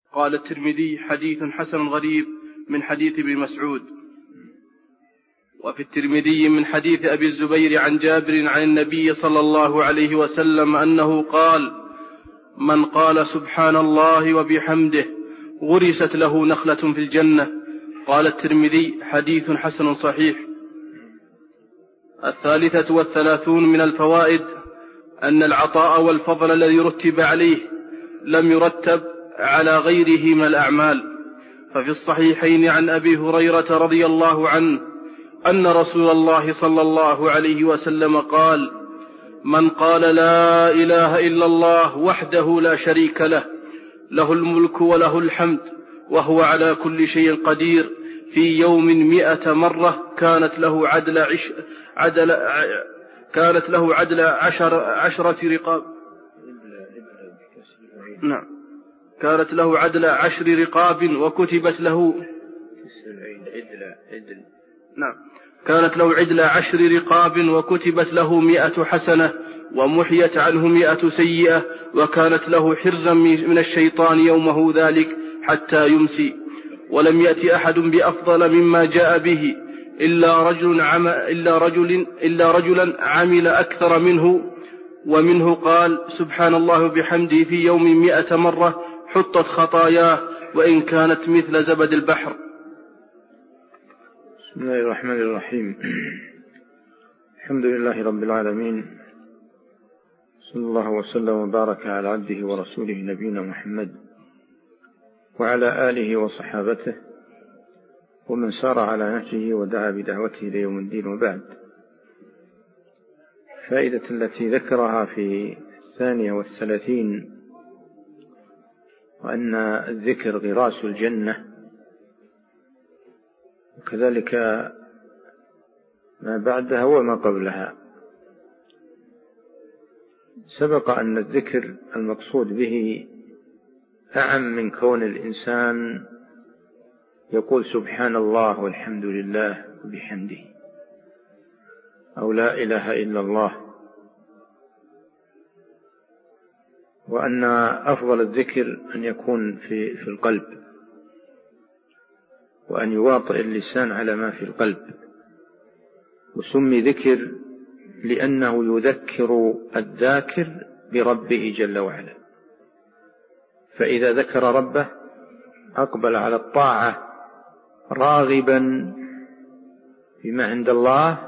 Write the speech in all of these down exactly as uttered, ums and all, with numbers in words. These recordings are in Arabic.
قال الترمذي: حديث حسن غريب من حديث ابن مسعود. وفي الترمذي من حديث أبي الزبير عن جابر عن النبي صلى الله عليه وسلم أنه قال: من قال سبحان الله وبحمده غرست له نخلة في الجنة. قال الترمذي: حديث حسن صحيح. الثالثة والثلاثون من الفوائد أن العطاء والفضل الذي رتب عليه لم يرتب على غيره من الأعمال. ففي الصحيحين عن أبي هريرة رضي الله عنه أن رسول الله صلى الله عليه وسلم قال: من قال لا إله إلا الله وحده لا شريك له له الملك وله الحمد وهو على كل شيء قدير في يوم مئة مرة كانت له عدل عش عدل كانت له عدل عشر عشرة رقاب نعم كانت له عدل عشر رقاب وكتبت له نعم كانت له عدل عشر رقاب وكتبت له مئة حسنة ومحيت عنه مئة سيئة، وكانت له حرزا من الشيطان يومه ذلك حتى يمسي. ولم يأتي أحد بأفضل مما جاء به إلا رجل, عم إلا رجل, إلا رجلا عمل أكثر منه. ومنه قال: سبحان الله بحمده في يوم مئة مرة حطت خطاياه وإن كانت مثل زبد البحر. بسم الله الرحمن الرحيم. الحمد لله رب العالمين، صلى الله وسلم وبارك على عبده ورسوله نبينا محمد وعلى آله وصحابته ومن سار على نهجه ودعا بدعوته إلى يوم الدين. وبعد، فائدة التي ذكرها في الثانية والثلاثين وأن الذكر غراس الجنة، وكذلك ما بعدها وما قبلها. سبق أن الذكر المقصود به أعم من كون الإنسان يقول سبحان الله والحمد لله وبحمده أو لا إله إلا الله، وأن أفضل الذكر أن يكون في, في القلب، وأن يواطئ اللسان على ما في القلب. وسمي ذكر لأنه يذكر الذاكر بربه جل وعلا، فإذا ذكر ربه أقبل على الطاعة راغبا بما عند الله،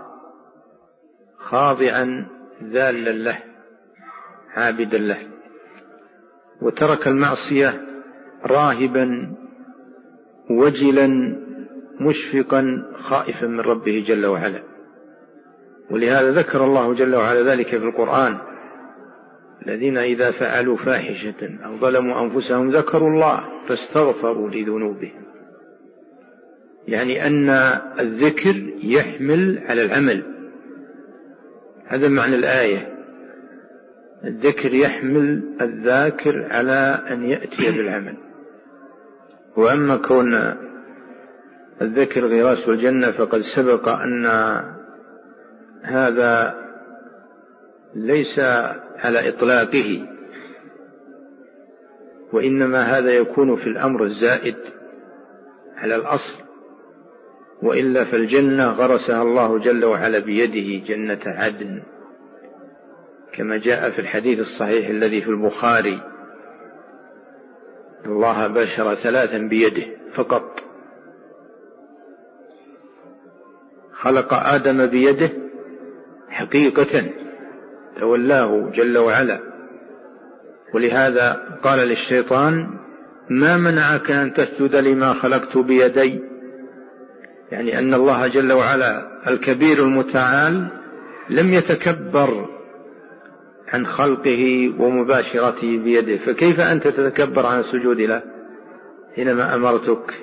خاضعا ذالا له عابدا له، وترك المعصية راهبا وجلا مشفقا خائفا من ربه جل وعلا. ولهذا ذكر الله جل وعلا ذلك في القرآن: الذين إذا فعلوا فاحشة أو ظلموا أنفسهم ذكروا الله فاستغفروا لذنوبهم. يعني أن الذكر يحمل على العمل، هذا معنى الآية. الذكر يحمل الذاكر على أن يأتي بالعمل. وأما كون الذكر غراس الجنة فقد سبق أن هذا ليس على إطلاقه، وإنما هذا يكون في الأمر الزائد على الأصل، وإلا فالجنة غرسها الله جل وعلا بيده، جنة عدن، كما جاء في الحديث الصحيح الذي في البخاري: الله بشر ثلاثا بيده فقط، خلق آدم بيده حقيقة تولاه جل وعلا. ولهذا قال للشيطان: ما منعك أن تسجد لما خلقت بيدي؟ يعني أن الله جل وعلا الكبير المتعال لم يتكبر عن خلقه ومباشرته بيده، فكيف أنت تتكبر عن السجود له حينما أمرتك؟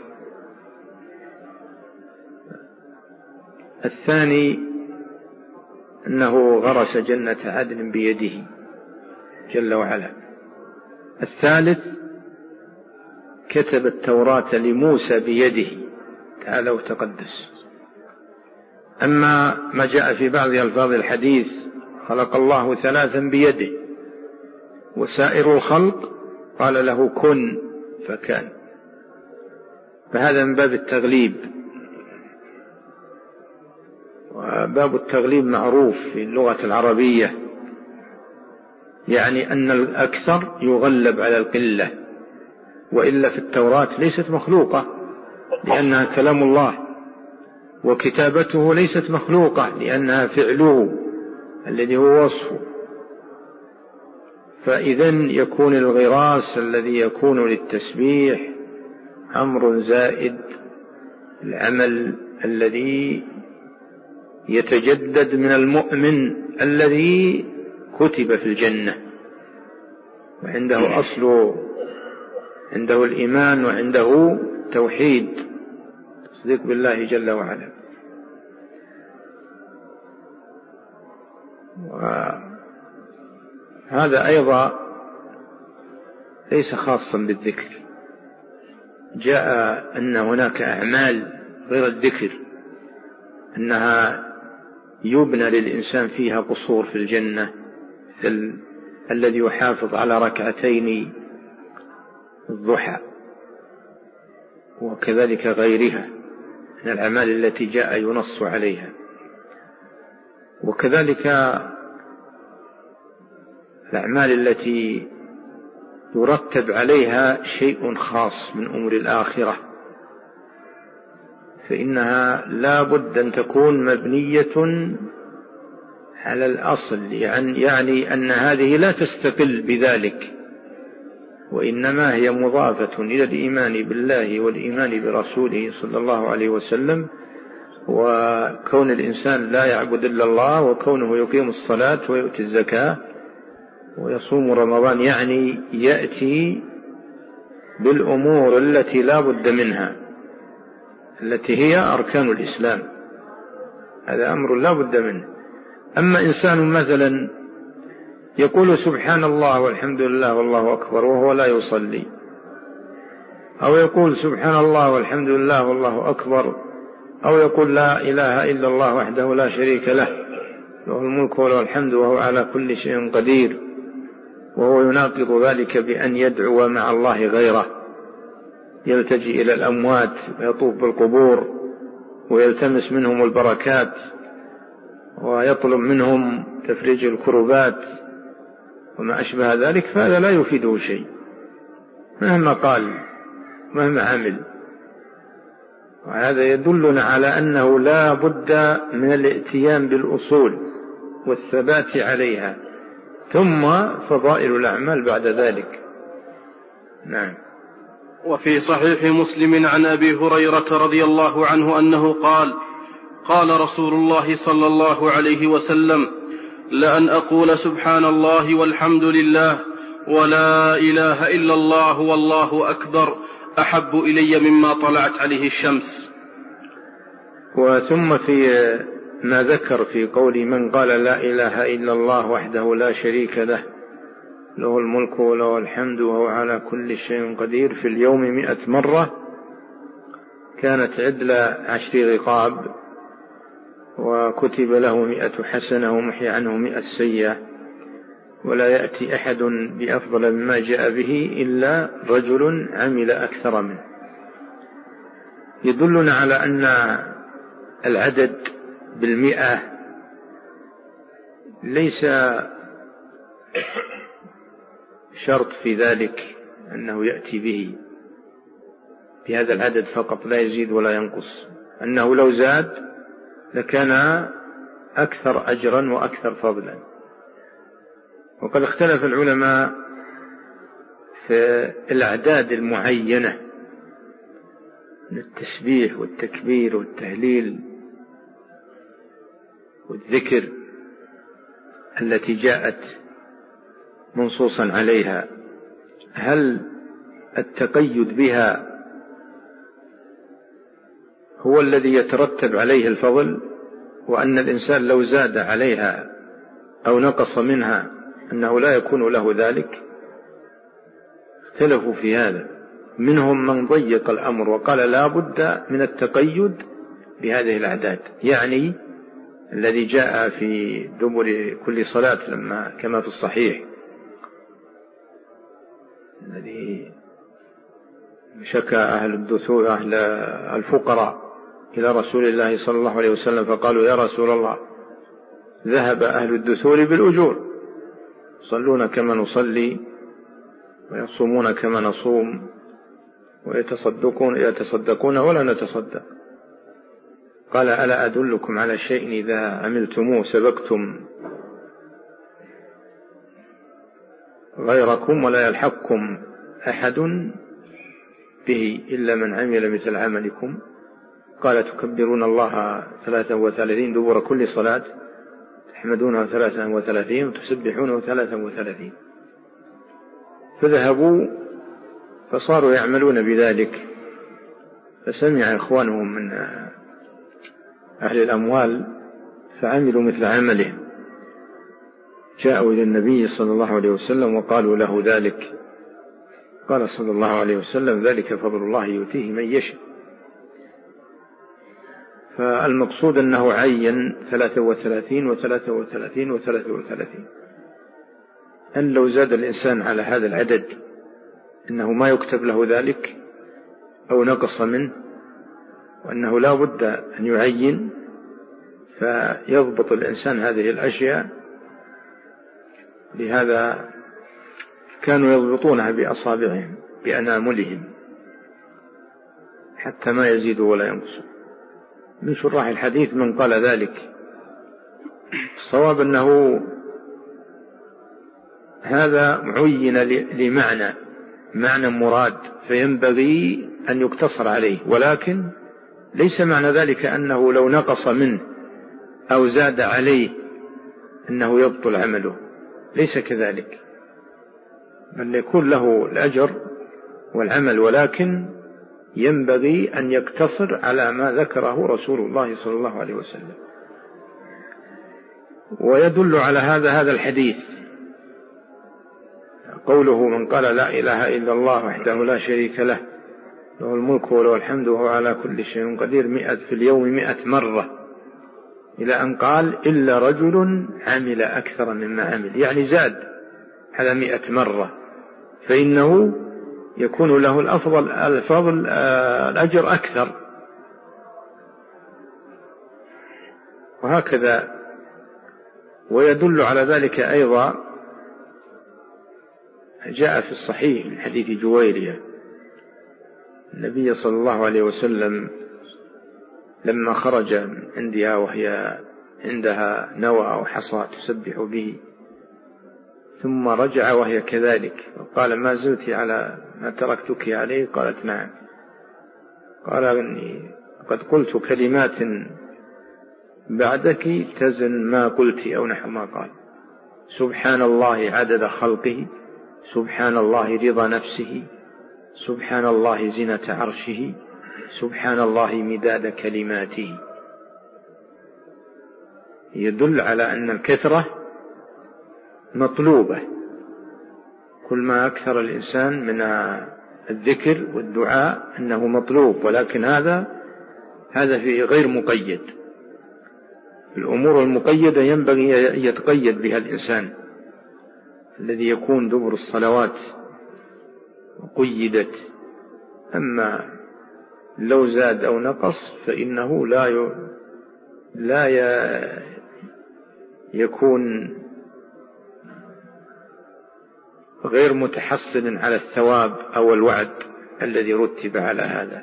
الثاني أنه غرس جنة عدن بيده جل وعلا. الثالث كتب التوراة لموسى بيده تعالى وتقدس. أما ما جاء في بعض ألفاظ الحديث: خلق الله ثلاثا بيده، وسائر الخلق قال له كن فكان. فهذا من باب التغليب، وباب التغليب معروف في اللغة العربية، يعني أن الأكثر يغلب على القلة، وإلا في التوراة ليست مخلوقة لأنها كلام الله، وكتابته ليست مخلوقة لأنها فعله الذي هو وصفه. فإذن يكون الغراس الذي يكون للتسبيح أمر زائد، العمل الذي يتجدد من المؤمن الذي كتب في الجنة وعنده أصل، عنده الإيمان وعنده توحيد تصديق بالله جل وعلا. وهذا أيضا ليس خاصا بالذكر، جاء أن هناك أعمال غير الذكر أنها يبنى للإنسان فيها قصور في الجنة، مثل الذي يحافظ على ركعتين الضحى، وكذلك غيرها من الأعمال التي جاء ينص عليها. وكذلك الأعمال التي يرتب عليها شيء خاص من أمور الآخرة، فإنها لا بد أن تكون مبنية على الأصل، يعني, يعني أن هذه لا تستقل بذلك، وإنما هي مضافة إلى الإيمان بالله والإيمان برسوله صلى الله عليه وسلم، وكون الإنسان لا يعبد إلا الله، وكونه يقيم الصلاة ويؤتي الزكاة ويصوم رمضان، يعني يأتي بالأمور التي لا بد منها التي هي أركان الإسلام، هذا أمر لا بد منه. أما إنسان مثلا يقول سبحان الله والحمد لله والله أكبر وهو لا يصلي، أو يقول سبحان الله والحمد لله والله أكبر، أو يقول لا إله إلا الله وحده لا شريك له له الملك وله الحمد وهو على كل شيء قدير، وهو يناقض ذلك بأن يدعو مع الله غيره، يلتجئ إلى الأموات ويطوف بالقبور ويلتمس منهم البركات ويطلب منهم تفريج الكربات وما أشبه ذلك، فهذا لا يفيده شيء مهما قال مهما عمل. وهذا يدلنا على أنه لا بد من الاتيان بالأصول والثبات عليها، ثم فضائل الأعمال بعد ذلك. نعم. وفي صحيح مسلم عن أبي هريرة رضي الله عنه أنه قال: قال رسول الله صلى الله عليه وسلم: لأن أقول سبحان الله والحمد لله ولا إله إلا الله والله أكبر أحب إلي مما طلعت عليه الشمس. وثم في ما ذكر في قول من قال لا إله إلا الله وحده لا شريك له له الملك وله الحمد وهو على كل شيء قدير في اليوم مئة مرة كانت عدل عشر رقاب، وكتب له مئة حسنة ومحي عنه مئة سيئة، ولا يأتي أحد بأفضل مما جاء به إلا رجل عمل أكثر منه. يدلنا على أن العدد بالمئة ليس شرط في ذلك أنه يأتي به بهذا العدد فقط، لا يزيد ولا ينقص، أنه لو زاد لكان أكثر أجرا وأكثر فضلا. وقد اختلف العلماء في الأعداد المعينة من التسبيح والتكبير والتهليل والذكر التي جاءت منصوصا عليها، هل التقيد بها هو الذي يترتب عليه الفضل، وأن الإنسان لو زاد عليها أو نقص منها أنه لا يكون له ذلك؟ اختلفوا في هذا، منهم من ضيق الأمر وقال لا بد من التقيد بهذه الأعداد، يعني الذي جاء في دبر كل صلاة لما كما في الصحيح الذي شكى أهل الدثور أهل الفقراء إلى رسول الله صلى الله عليه وسلم فقالوا يا رسول الله ذهب أهل الدثور بالأجور، يصلون كما نصلي ويصومون كما نصوم ويتصدقون يتصدقون ولا نتصدق. قال ألا أدلكم على شيء إذا عملتموه سبقتم غيركم ولا يلحقكم أحد به إلا من عمل مثل عملكم؟ قال تكبرون الله ثلاثا وثلاثين دبر كل صلاة، تحمدونه ثلاثا وثلاثين وتسبحونه ثلاثا وثلاثين. فذهبوا فصاروا يعملون بذلك، فسمع إخوانهم من أهل الأموال فعملوا مثل عملهم، جاءوا إلى النبي صلى الله عليه وسلم وقالوا له ذلك. قال صلى الله عليه وسلم ذلك فضل الله يؤتيه من يشاء. فالمقصود أنه عين ثلاثة وثلاثين وثلاثة وثلاثين وثلاثة وثلاثين، أن لو زاد الإنسان على هذا العدد أنه ما يكتب له ذلك أو نقص منه، وأنه لا بد أن يعين فيضبط الإنسان هذه الأشياء. لهذا كانوا يضبطونها بأصابعهم بأناملهم حتى ما يزيدوا ولا ينقصوا. من شراح الحديث من قال ذلك. الصواب أنه هذا عين لمعنى معنى مراد فينبغي أن يقتصر عليه، ولكن ليس معنى ذلك أنه لو نقص منه أو زاد عليه أنه يبطل عمله، ليس كذلك، بل يكون له الأجر والعمل، ولكن ينبغي أن يقتصر على ما ذكره رسول الله صلى الله عليه وسلم. ويدل على هذا هذا الحديث قوله من قال لا إله إلا الله وحده لا شريك له له الملك وله الحمد وهو على كل شيء قدير مئة في اليوم مئة مرة، إلى أن قال إلا رجل عمل أكثر مما عمل، يعني زاد على مئة مرة، فإنه يكون له الأفضل الفضل الأجر أكثر. وهكذا. ويدل على ذلك أيضا جاء في الصحيح من حديث جويرية النبي صلى الله عليه وسلم لما خرج من عندها وهي عندها نوى أو حصى تسبح به، ثم رجع وهي كذلك، وقال ما زلت على ما تركتك عليه؟ قالت نعم. قال إني قد قلت كلمات بعدك تزن ما قلت أو نحو ما قال. سبحان الله عدد خلقه، سبحان الله رضا نفسه، سبحان الله زنة عرشه، سبحان الله مداد كلماته. يدل على أن الكثرة مطلوبة، كل ما أكثر الإنسان من الذكر والدعاء أنه مطلوب، ولكن هذا هذا في غير مقيد. الأمور المقيدة ينبغي أن يتقيد بها الإنسان، الذي يكون دبر الصلوات قيدت. أما لو زاد أو نقص فإنه لا ي... لا ي... يكون غير متحصل على الثواب أو الوعد الذي رتب على هذا،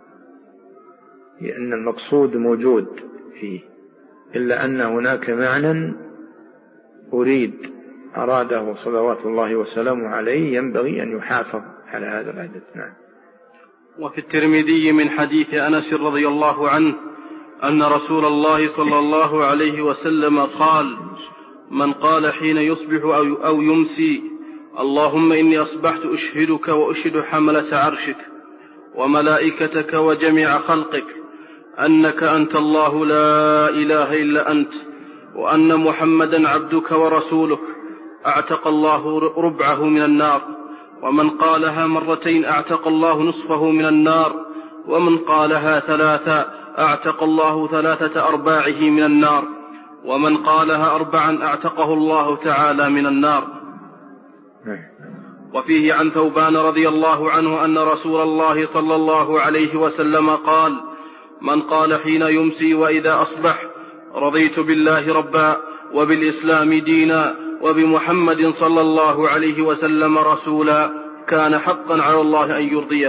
لأن المقصود موجود فيه، إلا أن هناك معنى أريد أراده صلوات الله وسلامه عليه ينبغي أن يحافظ على هذا العدد. نعم. وفي الترمذي من حديث أنس رضي الله عنه أن رسول الله صلى الله عليه وسلم قال: من قال حين يصبح أو يمسي اللهم إني أصبحت أشهدك وأشهد حملة عرشك وملائكتك وجميع خلقك أنك أنت الله لا إله إلا أنت وأن محمدا عبدك ورسولك، أعتق الله ربعه من النار. ومن قالها مرتين أعتق الله نصفه من النار، ومن قالها ثلاثا أعتق الله ثلاثة أرباعه من النار، ومن قالها أربعا أعتقه الله تعالى من النار. وفيه عن ثوبان رضي الله عنه أن رسول الله صلى الله عليه وسلم قال: من قال حين يمسي وإذا أصبح: رضيت بالله ربا وبالإسلام دينا وبمحمد صلى الله عليه وسلم رسولا، كان حقا على الله أن يرضيه.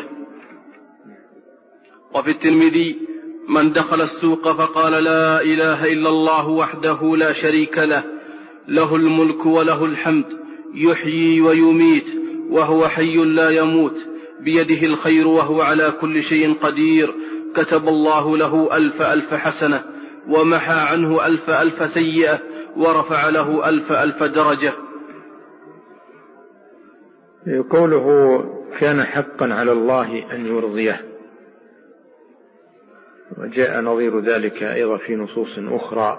وفي الترمذي: من دخل السوق فقال: لا إله إلا الله وحده لا شريك له، له الملك وله الحمد، يحيي ويميت وهو حي لا يموت، بيده الخير وهو على كل شيء قدير، كتب الله له ألف ألف حسنة، ومحى عنه ألف ألف سيئة، ورفع له ألف ألف درجة. قوله كان حقا على الله أن يرضيه، وجاء نظير ذلك أيضا في نصوص أخرى.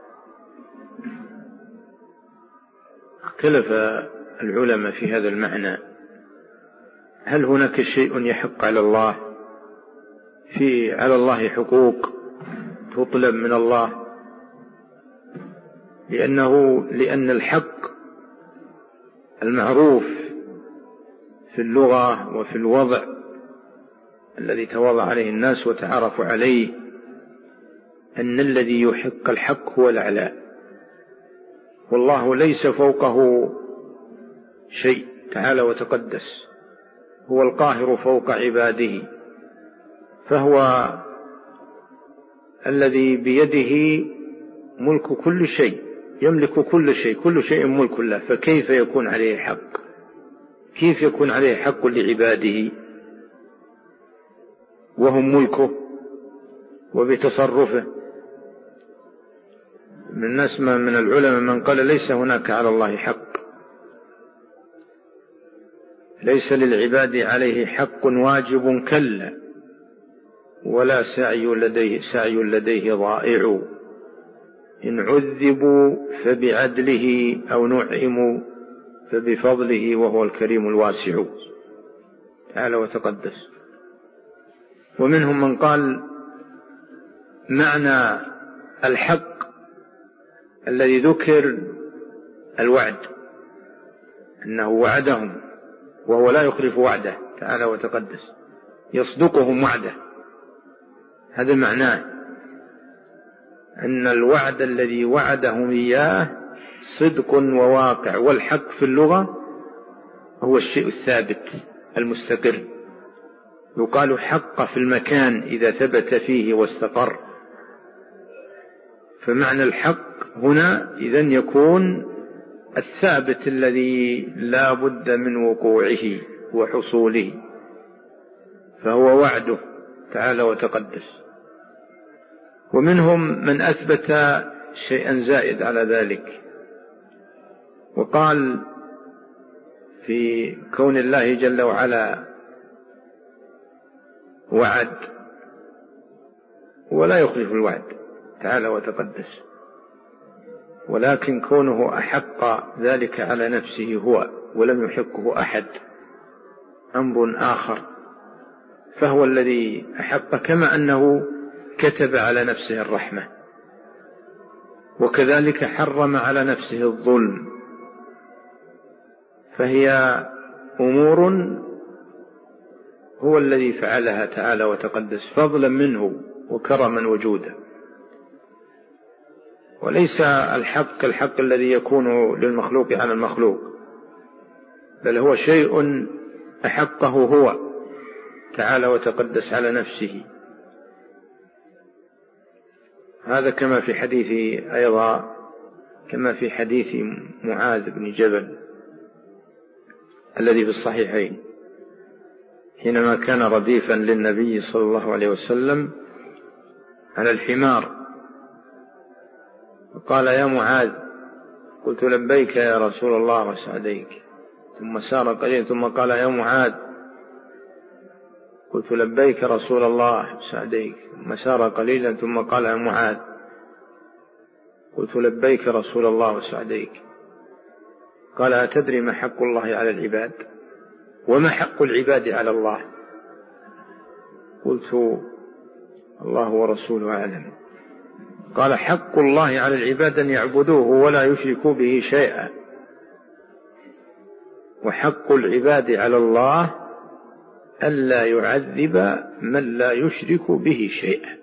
اختلف العلماء في هذا المعنى، هل هناك شيء يحق على الله، في على الله حقوق تطلب من الله؟ لأنه لأن الحق المعروف في اللغة وفي الوضع الذي تواضع عليه الناس وتعارفوا عليه أن الذي يحق الحق هو الأعلى، والله ليس فوقه شيء تعالى وتقدس، هو القاهر فوق عباده، فهو الذي بيده ملك كل شيء، يملك كل شيء، كل شيء ملك له، فكيف يكون عليه حق؟ كيف يكون عليه حق لعباده وهم ملكه وبتصرفه؟ من الناس من العلماء من قال ليس هناك على الله حق، ليس للعباد عليه حق واجب كلا، ولا سعي لديه, سعي لديه ضائع، إن عذبوا فبعدله أو نعموا فبفضله وهو الكريم الواسع تعالى وتقدس. ومنهم من قال معنى الحق الذي ذكر الوعد، أنه وعدهم وهو لا يخلف وعده تعالى وتقدس، يصدقهم وعده، هذا معناه أن الوعد الذي وعدهم إياه صدق وواقع، والحق في اللغة هو الشيء الثابت المستقر، يقال حق في المكان إذا ثبت فيه واستقر، فمعنى الحق هنا إذن يكون الثابت الذي لا بد من وقوعه وحصوله، فهو وعده تعالى وتقدس. ومنهم من أثبت شيئا زائد على ذلك، وقال في كون الله جل وعلا وعد ولا يخلف الوعد تعالى وتقدس، ولكن كونه أحق ذلك على نفسه هو ولم يحقه أحد أمر آخر، فهو الذي أحق، كما أنه كتب على نفسه الرحمة، وكذلك حرم على نفسه الظلم، فهي أمور هو الذي فعلها تعالى وتقدس فضلا منه وكرما وجودا، وليس الحق الحق الذي يكون للمخلوق على المخلوق، بل هو شيء أحقه هو تعالى وتقدس على نفسه. هذا كما في حديث أيضا كما في حديث معاذ بن جبل الذي في الصحيحين، حينما كان رديفا للنبي صلى الله عليه وسلم على الحمار، قال يا معاذ، قلت لبيك يا رسول الله وسعديك، ثم سار قليلا ثم قال يا معاذ، قلت لبيك رسول الله وسعديك، ثم سار قليلا ثم قال يا معاذ، قلت لبيك رسول الله وسعديك، قال أتدري ما حق الله على العباد وما حق العباد على الله؟ قلت الله ورسوله أعلم. قال حق الله على العباد أن يعبدوه ولا يشركوا به شيئا، وحق العباد على الله ألا يعذب من لا يشرك به شيئا،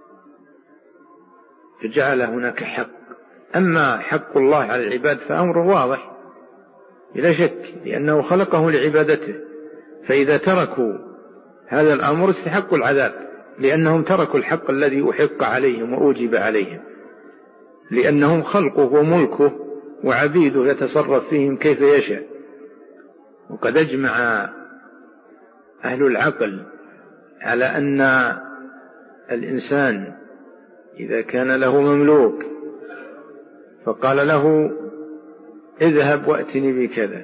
فجعل هناك حق. أما حق الله على العباد فأمره واضح بلا شك، لأنه خلقه لعبادته، فإذا تركوا هذا الأمر استحقوا العذاب، لأنهم تركوا الحق الذي أحق عليهم وأوجب عليهم، لأنهم خلقه وملكه وعبيده يتصرف فيهم كيف يشاء. وقد أجمع أهل العقل على أن الإنسان إذا كان له مملوك فقال له اذهب وأتني بكذا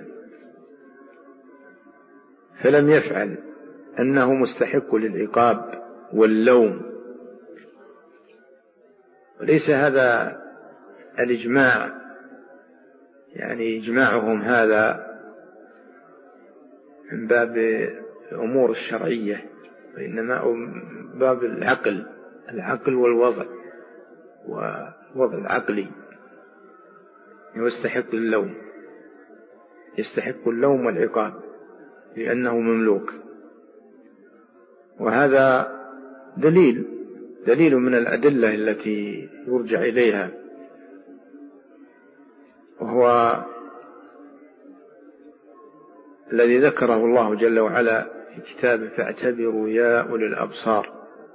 فلم يفعل، أنه مستحق للعقاب واللوم. وليس هذا الإجماع يعني إجماعهم هذا من باب الأمور الشرعية، وإنما باب العقل العقل والوضع والوضع العقلي. يستحق اللوم يستحق اللوم والعقاب لأنه مملوك. وهذا دليل دليل من الأدلة التي يرجع إليها، وهو الذي ذكره الله جل وعلا في كتابه: فاعتبروا يا أولي الأبصار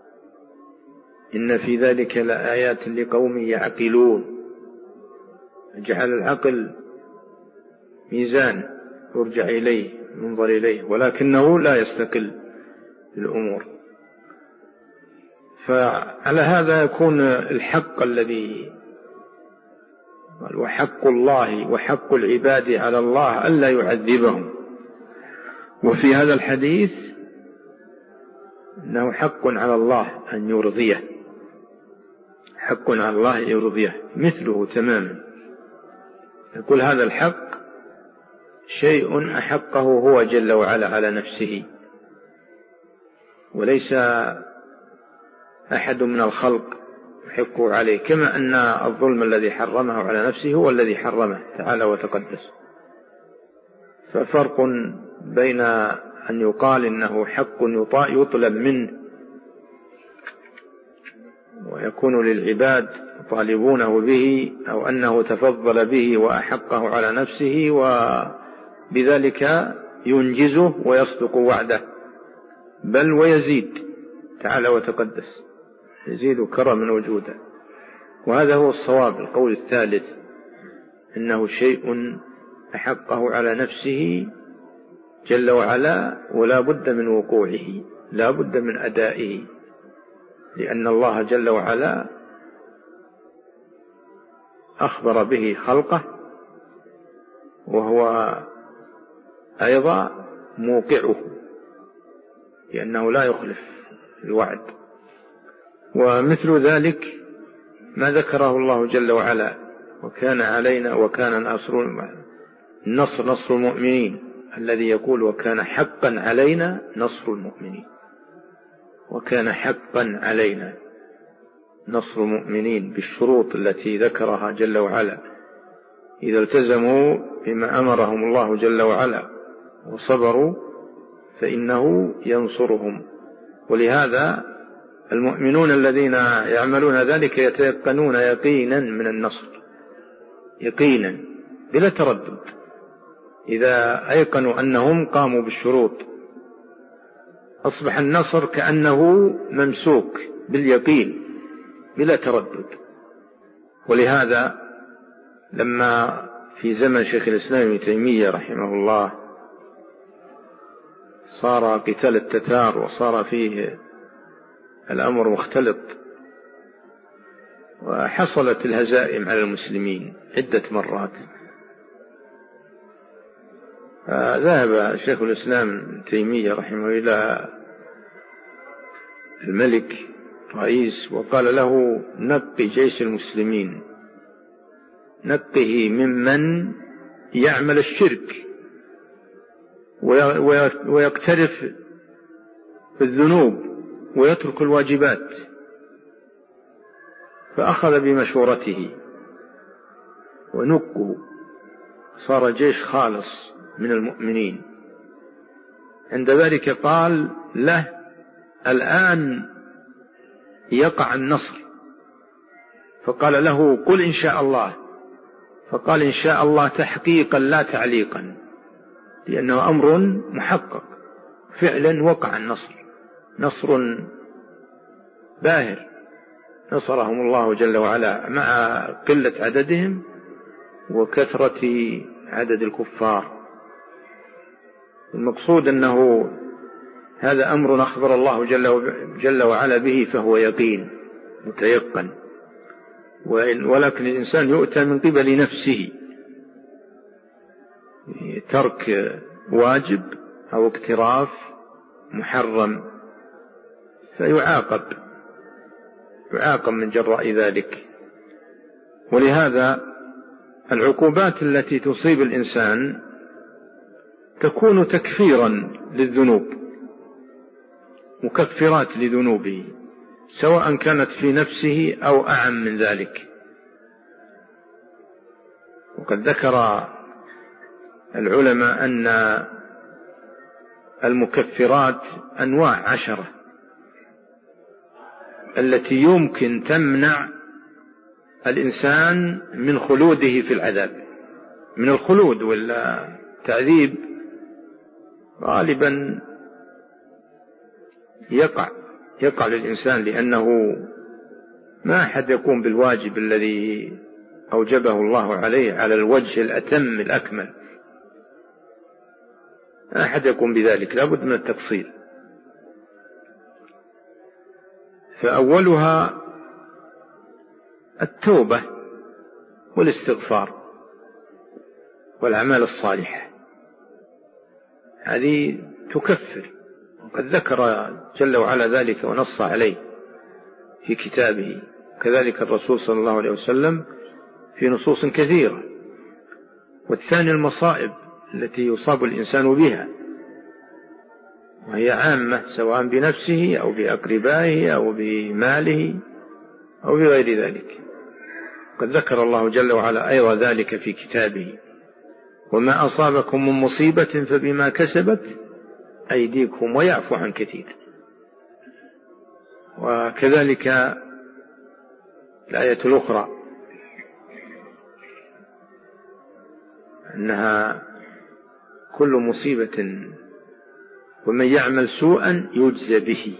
إن في ذلك لآيات لقوم يعقلون. جعل العقل ميزان يرجع إليه ينظر إليه، ولكنه لا يستقل بالأمور. فعلى هذا يكون الحق الذي وحق الله وحق العباد على الله ألا يعذبهم. وفي هذا الحديث أنه حق على الله أن يرضيه، حق على الله يرضيه مثله تماما. يقول هذا الحق شيء أحقه هو جل وعلا على نفسه، وليس أحد من الخلق يحقه عليه، كما أن الظلم الذي حرمه على نفسه هو الذي حرمه تعالى وتقدس. ففرق بين أن يقال إنه حق يطلب منه ويكون للعباد يطالبونه به، أو أنه تفضل به وأحقه على نفسه وبذلك ينجزه ويصدق وعده، بل ويزيد تعالى وتقدس، يزيد كرما وجودا. وهذا هو الصواب، القول الثالث إنه شيء أحقه على نفسه جل وعلا ولا بد من وقوعه، لا بد من أدائه، لأن الله جل وعلا أخبر به خلقه، وهو أيضا موقعه، لأنه لا يخلف الوعد. ومثل ذلك ما ذكره الله جل وعلا: وكان علينا وكان نصر النصر نصر المؤمنين، الذي يقول وكان حقا علينا نصر المؤمنين، وكان حقا علينا نصر المؤمنين بالشروط التي ذكرها جل وعلا. إذا التزموا بما أمرهم الله جل وعلا وصبروا فإنه ينصرهم. ولهذا المؤمنون الذين يعملون ذلك يتيقنون يقينا من النصر، يقينا بلا تردد. إذا أيقنوا أنهم قاموا بالشروط أصبح النصر كأنه ممسوك باليقين بلا تردد. ولهذا لما في زمن شيخ الإسلام ابن تيمية رحمه الله صار قتال التتار وصار فيه الأمر مختلط وحصلت الهزائم على المسلمين عدة مرات، ذهب شيخ الإسلام ابن تيمية رحمه إلى الملك رئيس وقال له: نقي جيش المسلمين، نقه ممن يعمل الشرك ويقترف الذنوب ويترك الواجبات. فأخذ بمشورته ونقه، صار جيش خالص من المؤمنين. عند ذلك قال له: الآن يقع النصر. فقال له: قل إن شاء الله. فقال: إن شاء الله تحقيقا لا تعليقا، لأنه أمر محقق. فعلا وقع النصر، نصر باهر، نصرهم الله جل وعلا مع قلة عددهم وكثرة عدد الكفار. المقصود أنه هذا أمر أخبر الله جل وعلا به، فهو يقين متيقن. ولكن الإنسان يؤتى من قبل نفسه، ترك واجب أو اقتراف محرم، فيعاقب يعاقب من جراء ذلك. ولهذا العقوبات التي تصيب الإنسان تكون تكفيرا للذنوب، مكفرات لذنوبه، سواء كانت في نفسه أو أعم من ذلك. وقد ذكر العلماء أن المكفرات أنواع عشرة التي يمكن تمنع الإنسان من خلوده في العذاب، من الخلود. ولا تعذيب غالبا يقع يقع للإنسان، لأنه ما أحد يقوم بالواجب الذي أوجبه الله عليه على الوجه الأتم الأكمل، ما أحد يقوم بذلك، لا بد من التفصيل. فأولها التوبة والاستغفار والأعمال الصالحة، هذه تكفر، وقد ذكر جل وعلا ذلك ونص عليه في كتابه، كذلك الرسول صلى الله عليه وسلم في نصوص كثيرة. والثاني المصائب التي يصاب الإنسان بها، وهي عامة، سواء بنفسه أو بأقربائه أو بماله أو بغير ذلك. قد ذكر الله جل وعلا أيضا ذلك في كتابه: وما أصابكم من مصيبة فبما كسبت أيديكم ويعفو عن كثير. وكذلك الآية الأخرى أنها كل مصيبة ومن يعمل سوءا يجزى به.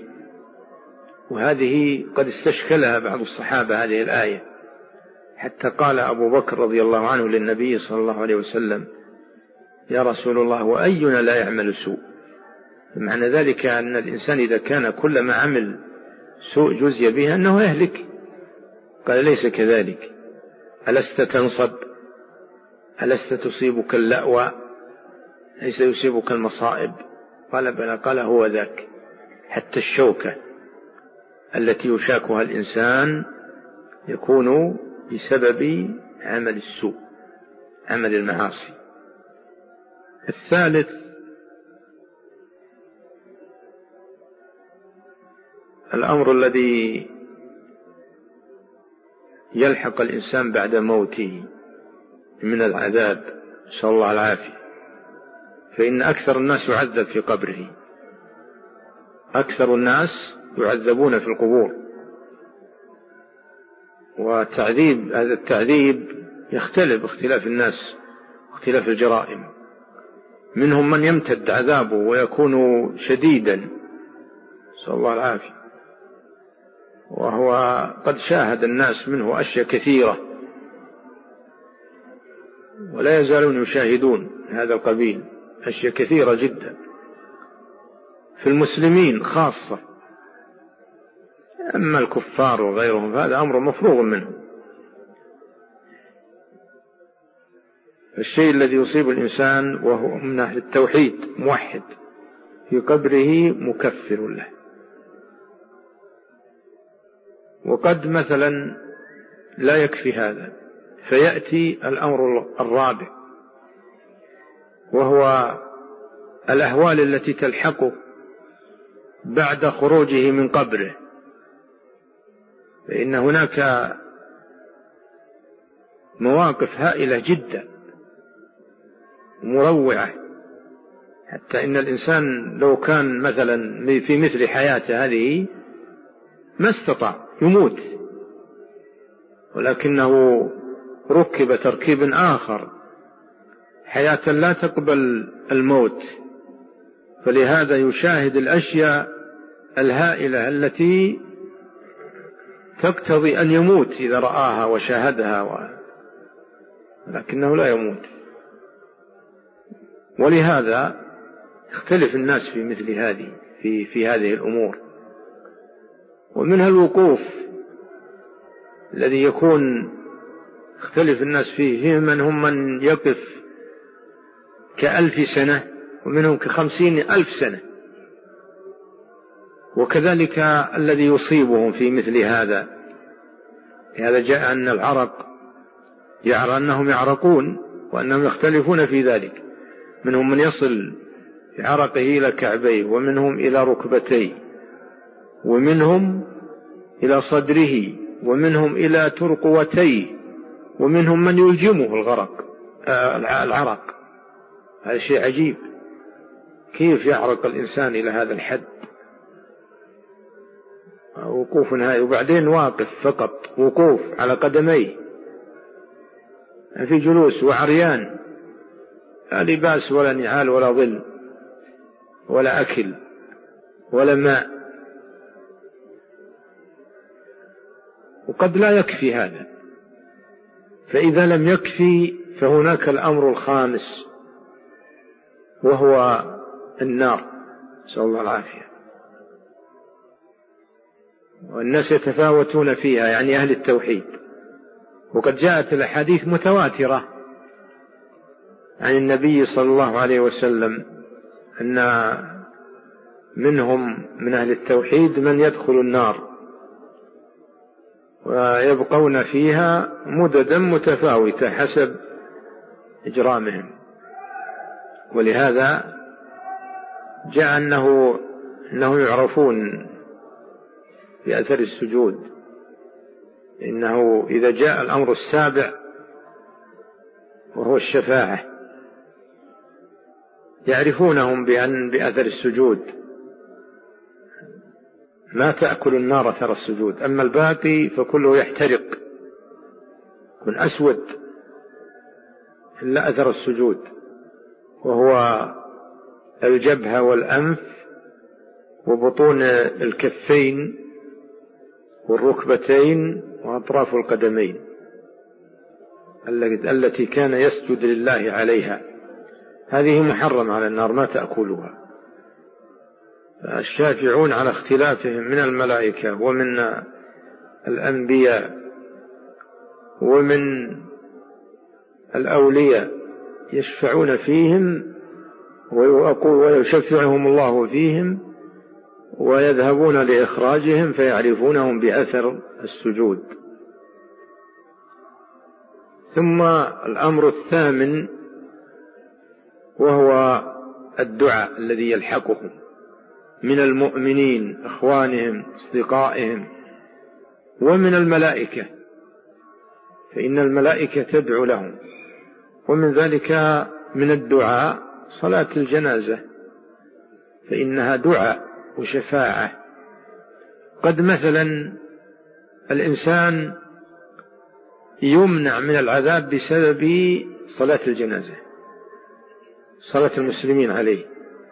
وهذه قد استشكلها بعض الصحابة هذه الآية، حتى قال أبو بكر رضي الله عنه للنبي صلى الله عليه وسلم: يا رسول الله، وأينا لا يعمل سوء؟ معنى ذلك أن الإنسان إذا كان كلما عمل سوء جزي به أنه يهلك. قال: ليس كذلك، ألست تنصب؟ ألست تصيبك اللأوى؟ ليس يصيبك المصائب؟ قال: بلى. قال: هو ذاك، حتى الشوكة التي يشاكها الإنسان يكون بسبب عمل السوء، عمل المعاصي. الثالث الأمر الذي يلحق الإنسان بعد موته من العذاب، نسأل الله العافية. فإن أكثر الناس يعذب في قبره، أكثر الناس يعذبون في القبور. وتعذيب هذا التعذيب يختلف باختلاف الناس، اختلاف الجرائم. منهم من يمتد عذابه ويكون شديدا، نسأل الله العافية، وهو قد شاهد الناس منه أشياء كثيرة ولا يزالون يشاهدون هذا القبيل، أشياء كثيرة جدا في المسلمين خاصة. أما الكفار وغيرهم فهذا أمر مفروغ منه. الشيء الذي يصيب الإنسان وهو من أهل التوحيد موحد في قبره مكفر له. وقد مثلا لا يكفي هذا، فيأتي الأمر الرابع، وهو الأهوال التي تلحقه بعد خروجه من قبره. فإن هناك مواقف هائلة جدا مروعة حتى إن الإنسان لو كان مثلا في مثل حياته هذه ما استطاع يموت، ولكنه ركب تركيب آخر، حياة لا تقبل الموت، فلهذا يشاهد الأشياء الهائلة التي تقتضي أن يموت إذا رآها وشاهدها و... لكنه لا يموت. ولهذا يختلف الناس في مثل هذه في, في هذه الأمور. ومنها الوقوف الذي يكون يختلف الناس فيه، فيه من هم من يقف كألف سنة ومنهم كخمسين ألف سنة، وكذلك الذي يصيبهم في مثل هذا. لهذا جاء أن العرق يرى أنهم يعرقون وأنهم يختلفون في ذلك، منهم من يصل في عرقه إلى كعبيه، ومنهم إلى ركبتيه، ومنهم إلى صدره، ومنهم إلى ترقوتيه، ومنهم من يلجمه الغرق آه العرق. هذا شيء عجيب، كيف يعرق الإنسان إلى هذا الحد؟ وقوف هاي، وبعدين واقف فقط، وقوف على قدميه، في جلوس وعريان، لا لباس ولا نعال ولا ظل ولا أكل ولا ماء. وقد لا يكفي هذا، فإذا لم يكفي فهناك الأمر الخامس وهو النار، نسأل الله العافية. والناس يتفاوتون فيها، يعني أهل التوحيد. وقد جاءت الأحاديث متواترة عن النبي صلى الله عليه وسلم أن منهم من أهل التوحيد من يدخل النار ويبقون فيها مددا متفاوتة حسب إجرامهم. ولهذا جاء أنه, أنه يعرفون بأثر السجود، إنه إذا جاء الأمر السابع وهو الشفاعة يعرفونهم بأن بأثر السجود، ما تأكل النار أثر السجود، أما الباقي فكله يحترق يكون أسود إلا أثر السجود، وهو الجبهة والأنف وبطون الكفين والركبتين وأطراف القدمين التي كان يسجد لله عليها، هذه محرم على النار ما تأكلها. الشافعون على اختلافهم من الملائكة ومن الأنبياء ومن الأولياء يشفعون فيهم ويشفعهم الله فيهم ويذهبون لإخراجهم فيعرفونهم بأثر السجود. ثم الأمر الثامن وهو الدعاء الذي يلحقهم من المؤمنين إخوانهم أصدقائهم ومن الملائكة، فإن الملائكة تدعو لهم. ومن ذلك من الدعاء صلاة الجنازة، فإنها دعاء وشفاعة. قد مثلا الإنسان يمنع من العذاب بسبب صلاة الجنازة، صلاة المسلمين عليه،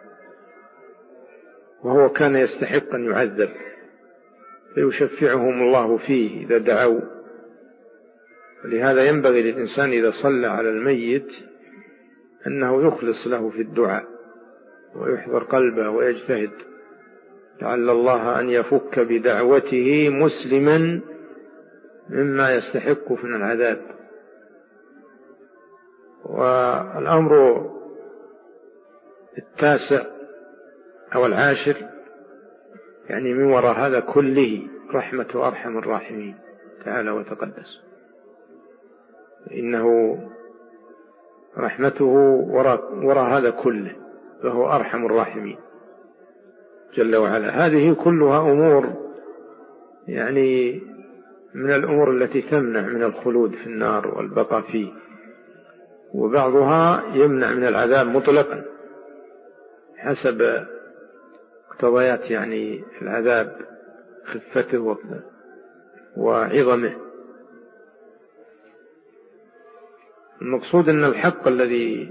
وهو كان يستحق أن يعذب، فيشفعهم الله فيه إذا دعوا. ولهذا ينبغي للإنسان إذا صلى على الميت أنه يخلص له في الدعاء ويحضر قلبه ويجتهد لعل الله أن يفك بدعوته مسلما مما يستحق من العذاب. والأمر التاسع أو العاشر يعني من وراء هذا كله رحمة أرحم الراحمين تعالى وتقدس، إنه رحمته وراء, وراء هذا كله، فهو أرحم الراحمين جل وعلا. هذه كلها أمور يعني من الأمور التي تمنع من الخلود في النار والبقاء فيه، وبعضها يمنع من العذاب مطلقا. حسب مقتضيات يعني العذاب، خفته وعظمه. المقصود أن الحق الذي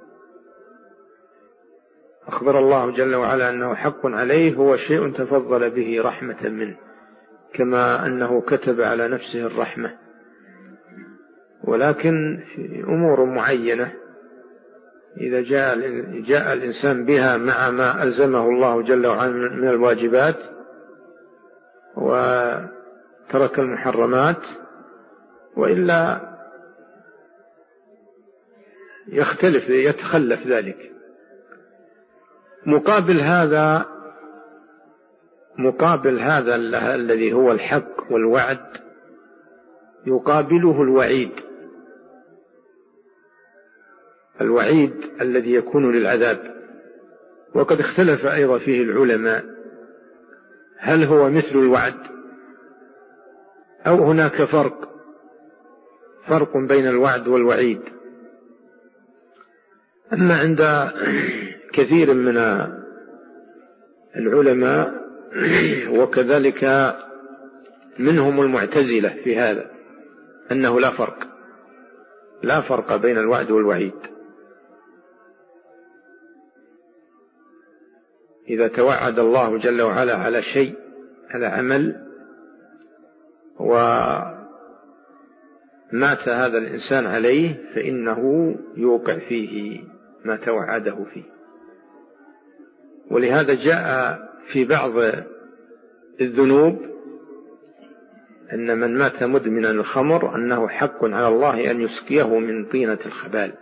أخبر الله جل وعلا أنه حق عليه هو شيء تفضل به رحمة منه، كما أنه كتب على نفسه الرحمة، ولكن في أمور معينة إذا جاء جاء الإنسان بها مع ما ألزمه الله جل وعلا من الواجبات وترك المحرمات، وإلا يختلف يتخلف ذلك. مقابل هذا مقابل هذا الذي هو الحق والوعد يقابله الوعيد، الوعيد الذي يكون للعذاب. وقد اختلف أيضا فيه العلماء، هل هو مثل الوعد أو هناك فرق فرق بين الوعد والوعيد. أما عند كثير من العلماء وكذلك منهم المعتزلة في هذا أنه لا فرق لا فرق بين الوعد والوعيد. إذا توعد الله جل وعلا على شيء، على عمل، ومات هذا الإنسان عليه، فإنه يوقع فيه ما توعده فيه. ولهذا جاء في بعض الذنوب أن من مات مدمنا الخمر أنه حق على الله أن يسقيه من طينة الخبال،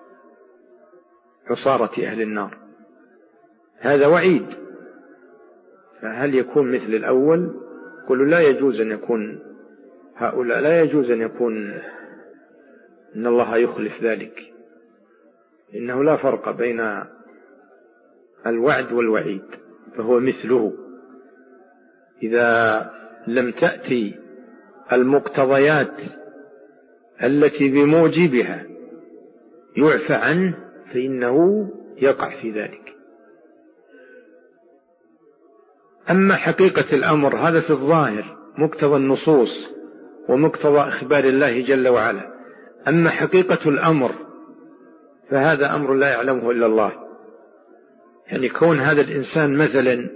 عصارة أهل النار. هذا وعيد، فهل يكون مثل الأول؟ قل لا يجوز أن يكون هؤلاء لا يجوز أن يكون إن الله يخلف ذلك، إنه لا فرق بين الوعد والوعيد، فهو مثله. إذا لم تأتي المقتضيات التي بموجبها يعفى عنه فإنه يقع في ذلك. أما حقيقة الأمر هذا في الظاهر مقتضى النصوص ومقتضى إخبار الله جل وعلا. أما حقيقة الأمر فهذا أمر لا يعلمه إلا الله. يعني كون هذا الإنسان مثلا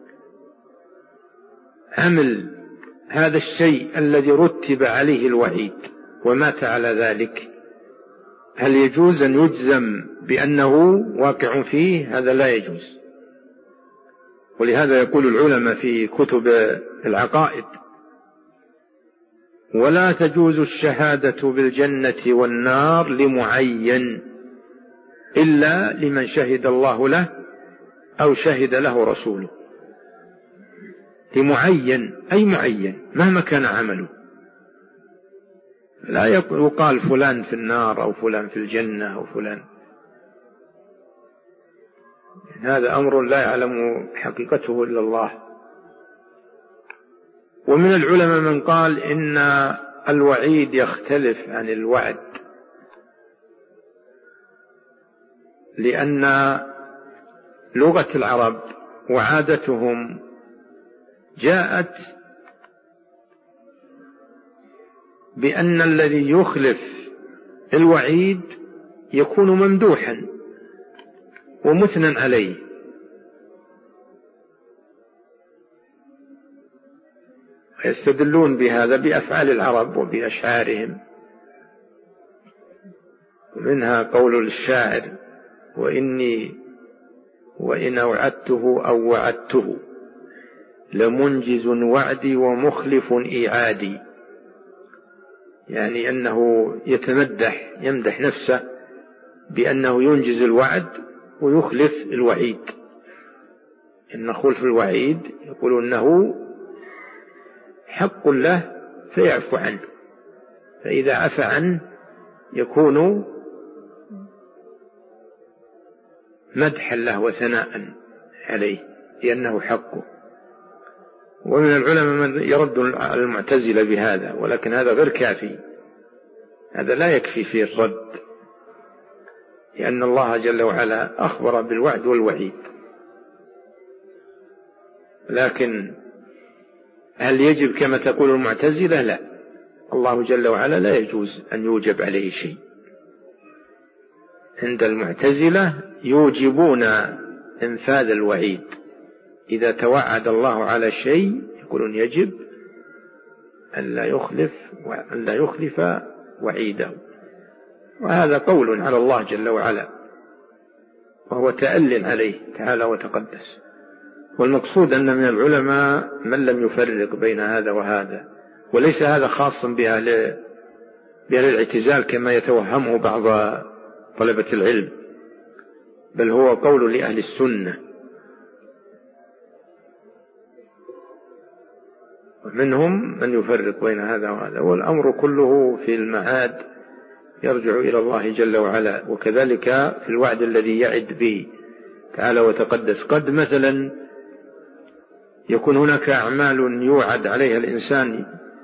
عمل هذا الشيء الذي رتب عليه الوعيد ومات على ذلك، هل يجوز أن يجزم بأنه واقع فيه؟ هذا لا يجوز. ولهذا يقول العلماء في كتب العقائد: ولا تجوز الشهادة بالجنة والنار لمعين إلا لمن شهد الله له أو شهد له رسوله. لمعين أي معين مهما كان عمله، لا يقال فلان في النار أو فلان في الجنة أو فلان. هذا أمر لا يعلم حقيقته إلا الله. ومن العلماء من قال إن الوعيد يختلف عن الوعد، لأن لغة العرب وعادتهم جاءت بأن الذي يخلف الوعيد يكون ممدوحا ومثنى عليه، ويستدلون بهذا بأفعال العرب وبأشعارهم، ومنها قول الشاعر: وإني وإن أوعدته أو وعدته لمنجز وعدي ومخلف إيعادي. يعني أنه يتمدح يمدح نفسه بأنه ينجز الوعد ويخلف الوعيد. إن خلف الوعيد يقول أنه حق له فيعفو عنه، فإذا عفى عنه يكون مدحا له وثناء عليه لأنه حقه. ومن العلماء من يرد على المعتزلة بهذا، ولكن هذا غير كافي، هذا لا يكفي فيه الرد، لأن الله جل وعلا أخبر بالوعد والوعيد. لكن هل يجب كما تقول المعتزلة؟ لا، الله جل وعلا لا يجوز أن يوجب عليه شيء. عند المعتزلة يوجبون إنفاذ الوعيد، إذا توعد الله على شيء يقولون يجب أن لا يخلف أن لا يخلف وعيده، وهذا قول على الله جل وعلا، وهو تأل عليه تعالى وتقدس. والمقصود أن من العلماء من لم يفرق بين هذا وهذا، وليس هذا خاصا بأهل بأهل الاعتزال كما يتوهمه بعض طلبة العلم، بل هو قول لأهل السنة. ومنهم من يفرق بين هذا وهذا، والأمر كله في المعاد يرجع إلى الله جل وعلا. وكذلك في الوعد الذي يعد به تعالى وتقدس، قد مثلا يكون هناك أعمال يوعد عليها الإنسان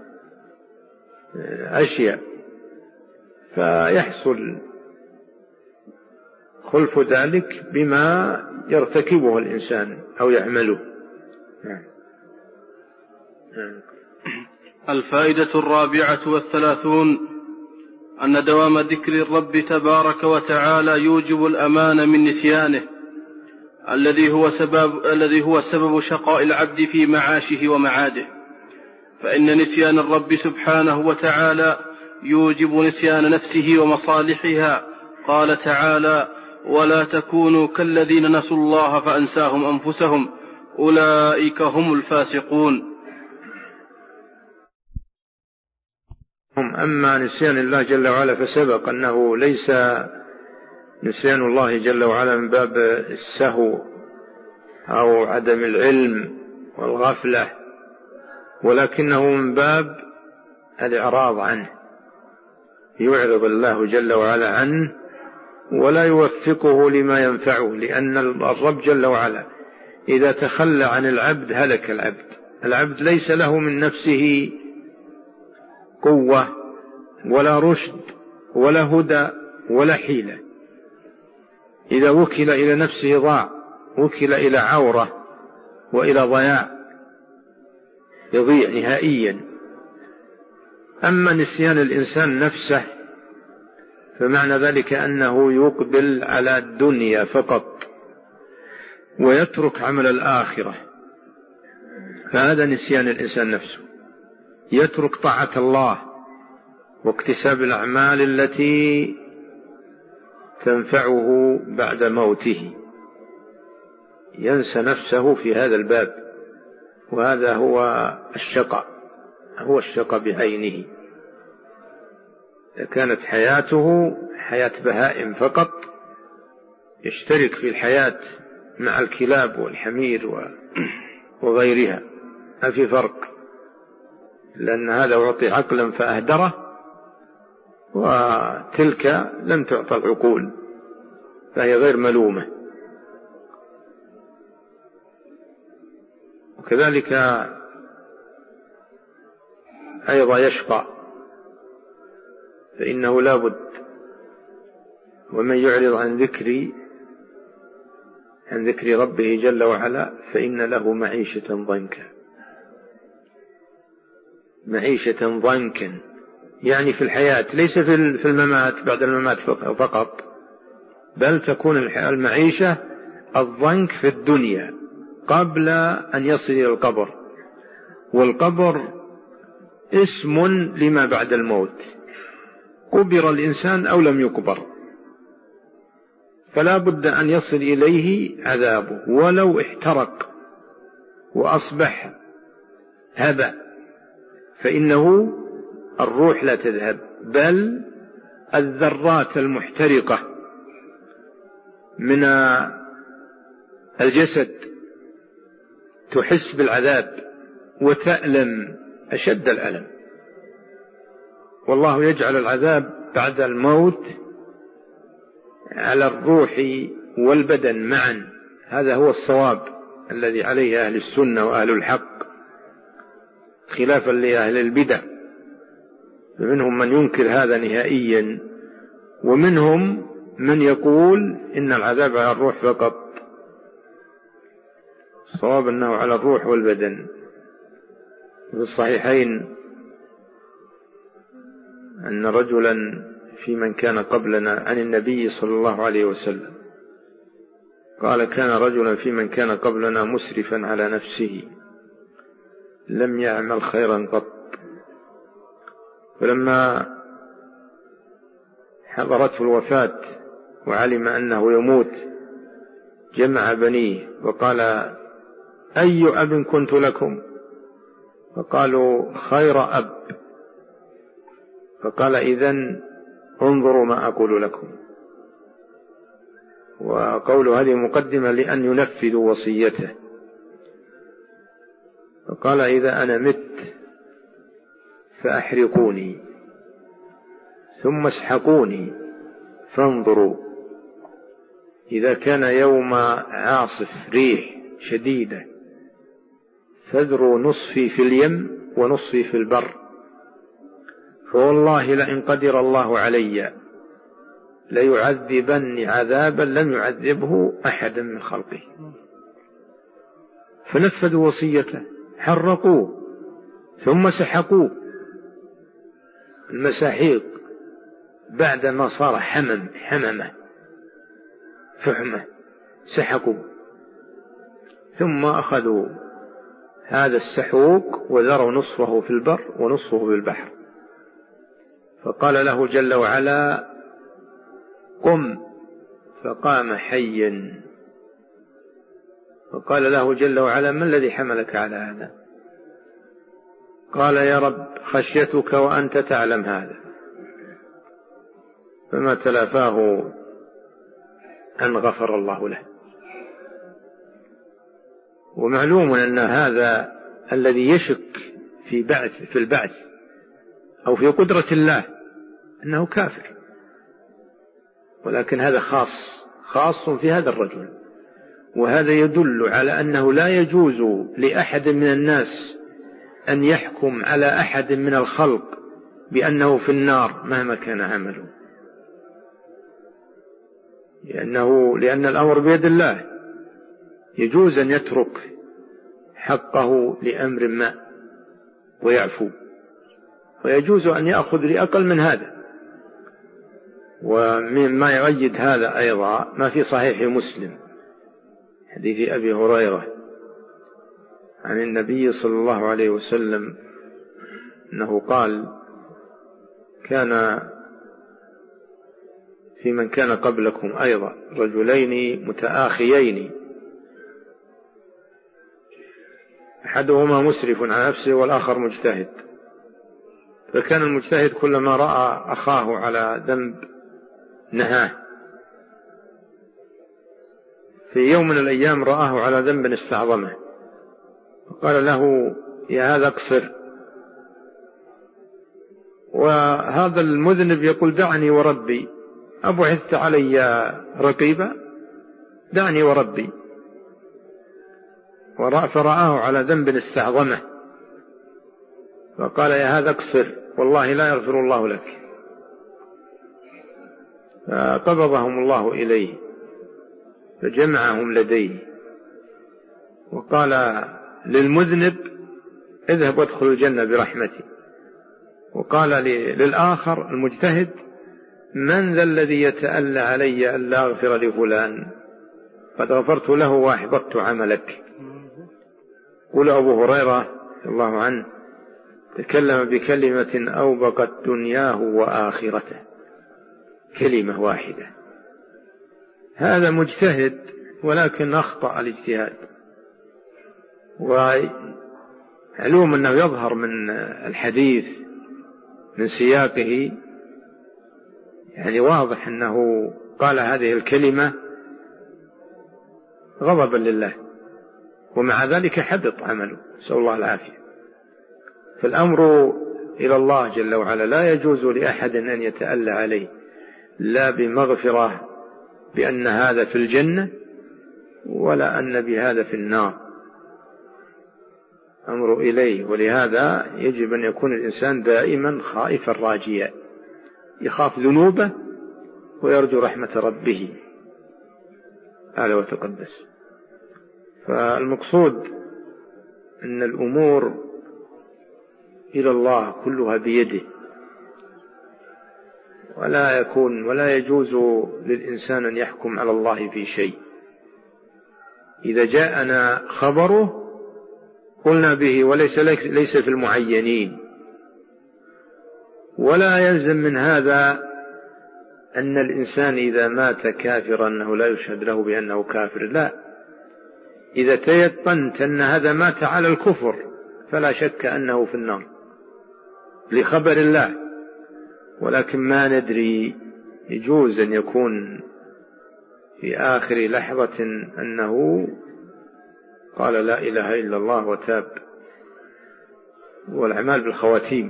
أشياء فيحصل خلف ذلك بما يرتكبه الإنسان أو يعمله. الفائدة الرابعة والثلاثون أن دوام ذكر الرب تبارك وتعالى يوجب الأمان من نسيانه الذي هو سبب الذي هو سبب شقاء العبد في معاشه ومعاده، فإن نسيان الرب سبحانه وتعالى يوجب نسيان نفسه ومصالحها. قال تعالى: ولا تكونوا كالذين نسوا الله فأنساهم أنفسهم أولئك هم الفاسقون. أما نسيان الله جل وعلا فسبق أنه ليس نسيان الله جل وعلا من باب السهو أو عدم العلم والغفلة، ولكنه من باب الإعراض عنه، يعرض الله جل وعلا عنه ولا يوفقه لما ينفعه، لأن الرب جل وعلا إذا تخلى عن العبد هلك العبد. العبد ليس له من نفسه قوة ولا رشد ولا هدى ولا حيلة، إذا وكل إلى نفسه ضاع، وكل إلى عورة وإلى ضياع، يضيع نهائيا. أما نسيان الإنسان نفسه فمعنى ذلك أنه يقبل على الدنيا فقط ويترك عمل الآخرة، فهذا نسيان الإنسان نفسه، يترك طاعة الله واكتساب الأعمال التي تنفعه بعد موته، ينسى نفسه في هذا الباب، وهذا هو الشقاء، هو الشقاء بعينه. إذا كانت حياته حياة بهائم فقط يشترك في الحياة مع الكلاب والحمير وغيرها، ما في فرق، لأن هذا أعطي عقلا فأهدره، وتلك لم تعطى العقول فهي غير ملومة. وكذلك أيضا يشقى، فإنه لا بد، ومن يعرض عن ذكري عن ذكر ربه جل وعلا فإن له معيشة ضنكا. معيشة ضنكا يعني في الحياة، ليس في الممات بعد الممات فقط، بل تكون المعيشة الضنك في الدنيا قبل أن يصل إلى القبر، والقبر اسم لما بعد الموت، قبر الإنسان أو لم يقبر، فلا بد أن يصل إليه عذابه ولو احترق وأصبح هباء، فإنه الروح لا تذهب، بل الذرات المحترقة من الجسد تحس بالعذاب وتألم أشد الألم. والله يجعل العذاب بعد الموت على الروح والبدن معا، هذا هو الصواب الذي عليه أهل السنة وأهل الحق، خلافا لأهل البدع، فمنهم من ينكر هذا نهائيا، ومنهم من يقول إن العذاب على الروح فقط. الصواب أنه على الروح والبدن. في الصحيحين أن رجلا في من كان قبلنا عن النبي صلى الله عليه وسلم قال: كان رجلا في من كان قبلنا مسرفا على نفسه لم يعمل خيرا قط، فلما حضرته الوفاة وعلم أنه يموت جمع بنيه وقال: أي أب كنت لكم؟ فقالوا: خير أب. فقال: إذن انظروا ما أقول لكم. وقول هذه مقدمة لأن ينفذوا وصيته. فقال: إذا أنا مت فأحرقوني ثم اسحقوني فانظروا، إذا كان يوم عاصف ريح شديدة فاذروا نصفي في اليم ونصفي في البر، فوالله لئن قدر الله علي ليعذبني عذابا لم يعذبه أحدا من خلقه. فنفذوا وصيته، حرقوه ثم سحقوه المساحيق بعدما صار حمم حممة فحمة، سحقوه ثم أخذوا هذا السحوق وذروا نصفه في البر ونصفه في البحر. فقال له جل وعلا: قم، فقام حيا. فقال له جل وعلا: ما الذي حملك على هذا؟ قال: يا رب خشيتك وأنت تعلم هذا. فما تلافاه أن غفر الله له. ومعلوم أن هذا الذي يشك في بعث في البعث أو في قدرة الله أنه كافر، ولكن هذا خاص خاص في هذا الرجل. وهذا يدل على أنه لا يجوز لأحد من الناس أن يحكم على أحد من الخلق بأنه في النار مهما كان عمله، لأنه لأن الأمر بيد الله. يجوز أن يترك حقه لأمر ما ويعفو، ويجوز أن يأخذ لأقل من هذا. ومما يؤيد هذا أيضا ما في صحيح مسلم حديث أبي هريرة عن النبي صلى الله عليه وسلم أنه قال: كان في من كان قبلكم أيضا رجلين متآخيين، أحدهما مسرف على نفسه والآخر مجتهد. فكان المجتهد كلما رأى أخاه على ذنب نهاه. في يوم من الأيام رآه على ذنب استعظمه فقال له: يا هذا اقصر. وهذا المذنب يقول: دعني وربي أبعثت علي رقيبا، دعني وربي. فرآه على ذنب استعظمه فقال: يا هذا اقصر والله لا يغفر الله لك. فقبضهم الله إليه فجمعهم لديه وقال للمذنب: اذهب وادخل الجنة برحمتي. وقال للآخر المجتهد: من ذا الذي يتألى علي ألا أغفر لفلان؟ قد غفرت له وأحبطت عملك. قال أبو هريرة رضي الله عنه: تكلم بكلمة أوبقت دنياه وآخرته، كلمة واحدة. هذا مجتهد ولكن أخطأ الاجتهاد. وعلوم أنه يظهر من الحديث من سياقه يعني واضح أنه قال هذه الكلمة غضبا لله، ومع ذلك حبط عمله، نسأل الله العافية. فالأمر إلى الله جل وعلا، لا يجوز لأحد أن يتألى عليه لا بمغفرة بأن هذا في الجنة ولا أن بهذا في النار، أمر إليه. ولهذا يجب أن يكون الإنسان دائما خائفا راجيا، يخاف ذنوبه ويرجو رحمة ربه تعالى وتقدس. فالمقصود أن الأمور إلى الله كلها بيده، ولا يكون ولا يجوز للإنسان أن يحكم على الله في شيء. إذا جاءنا خبره قلنا به، وليس ليس في المعينين. ولا يلزم من هذا أن الإنسان إذا مات كافرا أنه لا يشهد له بأنه كافر، لا. إذا تيقنت أن هذا مات على الكفر فلا شك أنه في النار لخبر الله، ولكن ما ندري، يجوز أن يكون في آخر لحظة أنه قال لا إله إلا الله وتاب، والأعمال بالخواتيم.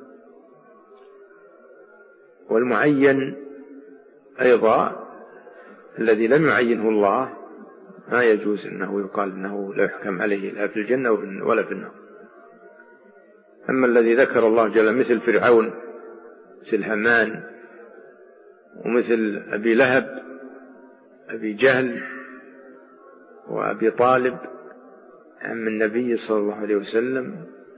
والمعين أيضا الذي لم يعينه الله ما يجوز أنه يقال أنه لا يحكم عليه لا في الجنة ولا في النار. أما الذي ذكر الله جل، مثل فرعون، مثل هامان، ومثل أبي لهب، أبي جهل، وأبي طالب عم النبي صلى الله عليه وسلم،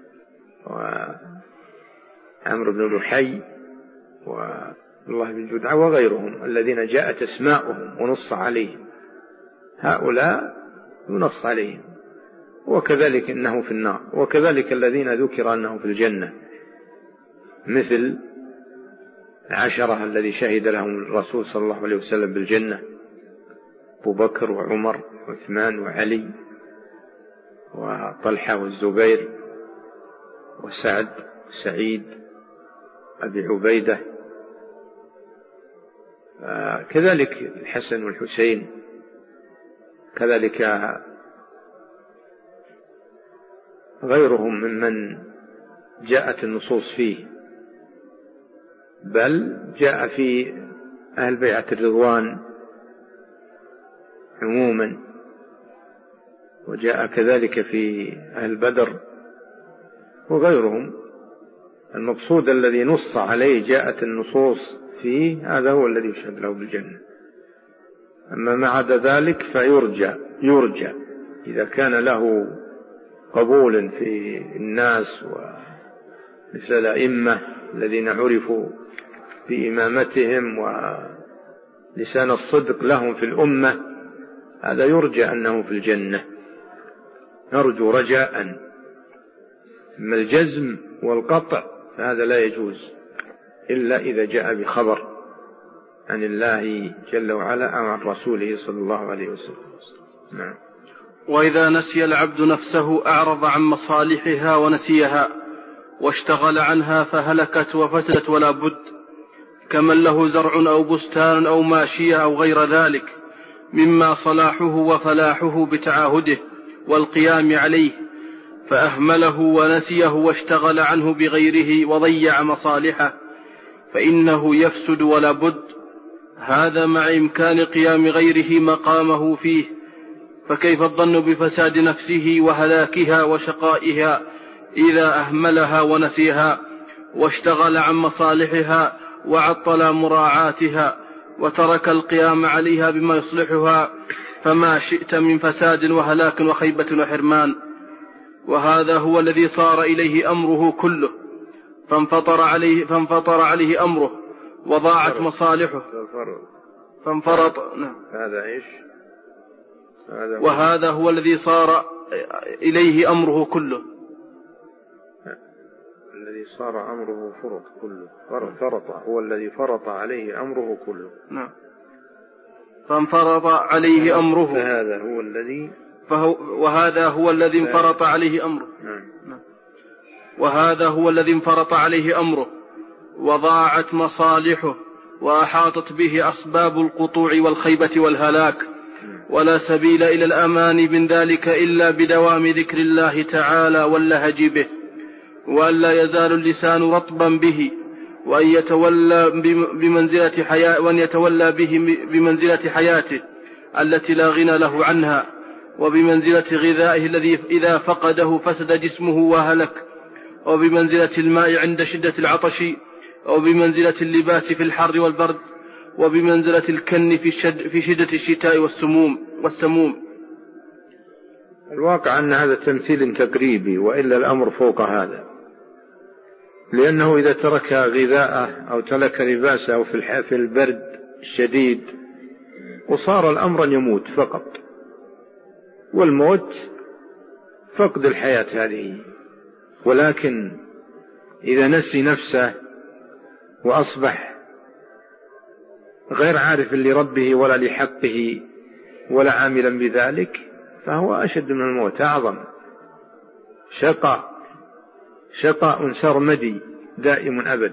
وعمرو بن لحي، والله بن جدعان، وغيرهم الذين جاءت أسماؤهم ونص عليهم، هؤلاء ينص عليهم، وكذلك إنه في النار. وكذلك الذين ذكر أنه في الجنة، مثل العشرة الذي شهد لهم الرسول صلى الله عليه وسلم بالجنة، أبو بكر وعمر وعثمان وعلي وطلحة والزبير وسعد وسعيد أبي عبيدة، كذلك الحسن والحسين، كذلك غيرهم ممن جاءت النصوص فيه، بل جاء في أهل بيعة الرضوان عموما، وجاء كذلك في أهل بدر وغيرهم. المقصود الذي نص عليه جاءت النصوص فيه، هذا هو الذي يشهد له بالجنة. أما ما عدا ذلك فيرجى يرجى إذا كان له قبول في الناس، ومثل الأئمة الذين عرفوا بإمامتهم ولسان الصدق لهم في الأمة، هذا يرجى أنه في الجنة، نرجو رجاء. أما الجزم والقطع فهذا لا يجوز إلا إذا جاء بخبر عن الله جل وعلا أو عن رسوله صلى الله عليه وسلم. نعم. وإذا نسي العبد نفسه أعرض عن مصالحها ونسيها واشتغل عنها فهلكت وفسدت ولا بد، كمن له زرع أو بستان أو ماشية أو غير ذلك مما صلاحه وفلاحه بتعاهده والقيام عليه، فأهمله ونسيه واشتغل عنه بغيره وضيع مصالحه، فإنه يفسد ولا بد، هذا مع إمكان قيام غيره مقامه فيه. فكيف الظن بفساد نفسه وهلاكها وشقائها إذا أهملها ونسيها واشتغل عن مصالحها وعطل مراعاتها وترك القيام عليها بما يصلحها، فما شئت من فساد وهلاك وخيبة وحرمان. وهذا هو الذي صار إليه أمره كله، فانفطر عليه, فانفطر عليه أمره وضاعت مصالحه فانفرط. هذا إيش؟ هذا وهذا هو الذي صار إليه أمره كله، الذي صار أمره فرط كله، فرط هو الذي فرط عليه أمره كله. نعم. فانفرط عليه أمره، فهذا هو الذي فهو وهذا هو الذي انفرط عليه أمره. نعم. وهذا هو الذي انفرط عليه أمره وضاعت مصالحه وأحاطت به أسباب القطوع والخيبة والهلاك، ولا سبيل إلى الأمان من ذلك إلا بدوام ذكر الله تعالى واللهج به، وأن لا يزال اللسان رطبا به، وأن يتولى بمنزلة حياة وأن يتولى به بمنزلة حياته التي لا غنى له عنها، وبمنزلة غذائه الذي إذا فقده فسد جسمه وهلك، وبمنزلة الماء عند شدة العطش، وبمنزلة اللباس في الحر والبرد، وبمنزلة الكن في, شد في شدة الشتاء والسموم والسموم. الواقع أن هذا تمثيل تقريبي، وإلا الأمر فوق هذا، لأنه إذا ترك غذاءه أو ترك لباسه في البرد الشديد وصار الأمر أن يموت فقط، والموت فقد الحياة هذه. ولكن إذا نسي نفسه وأصبح غير عارف لربه ولا لحقه ولا عاملا بذلك، فهو أشد من الموت، أعظم شقاء، شقاء سرمدي دائم أبد.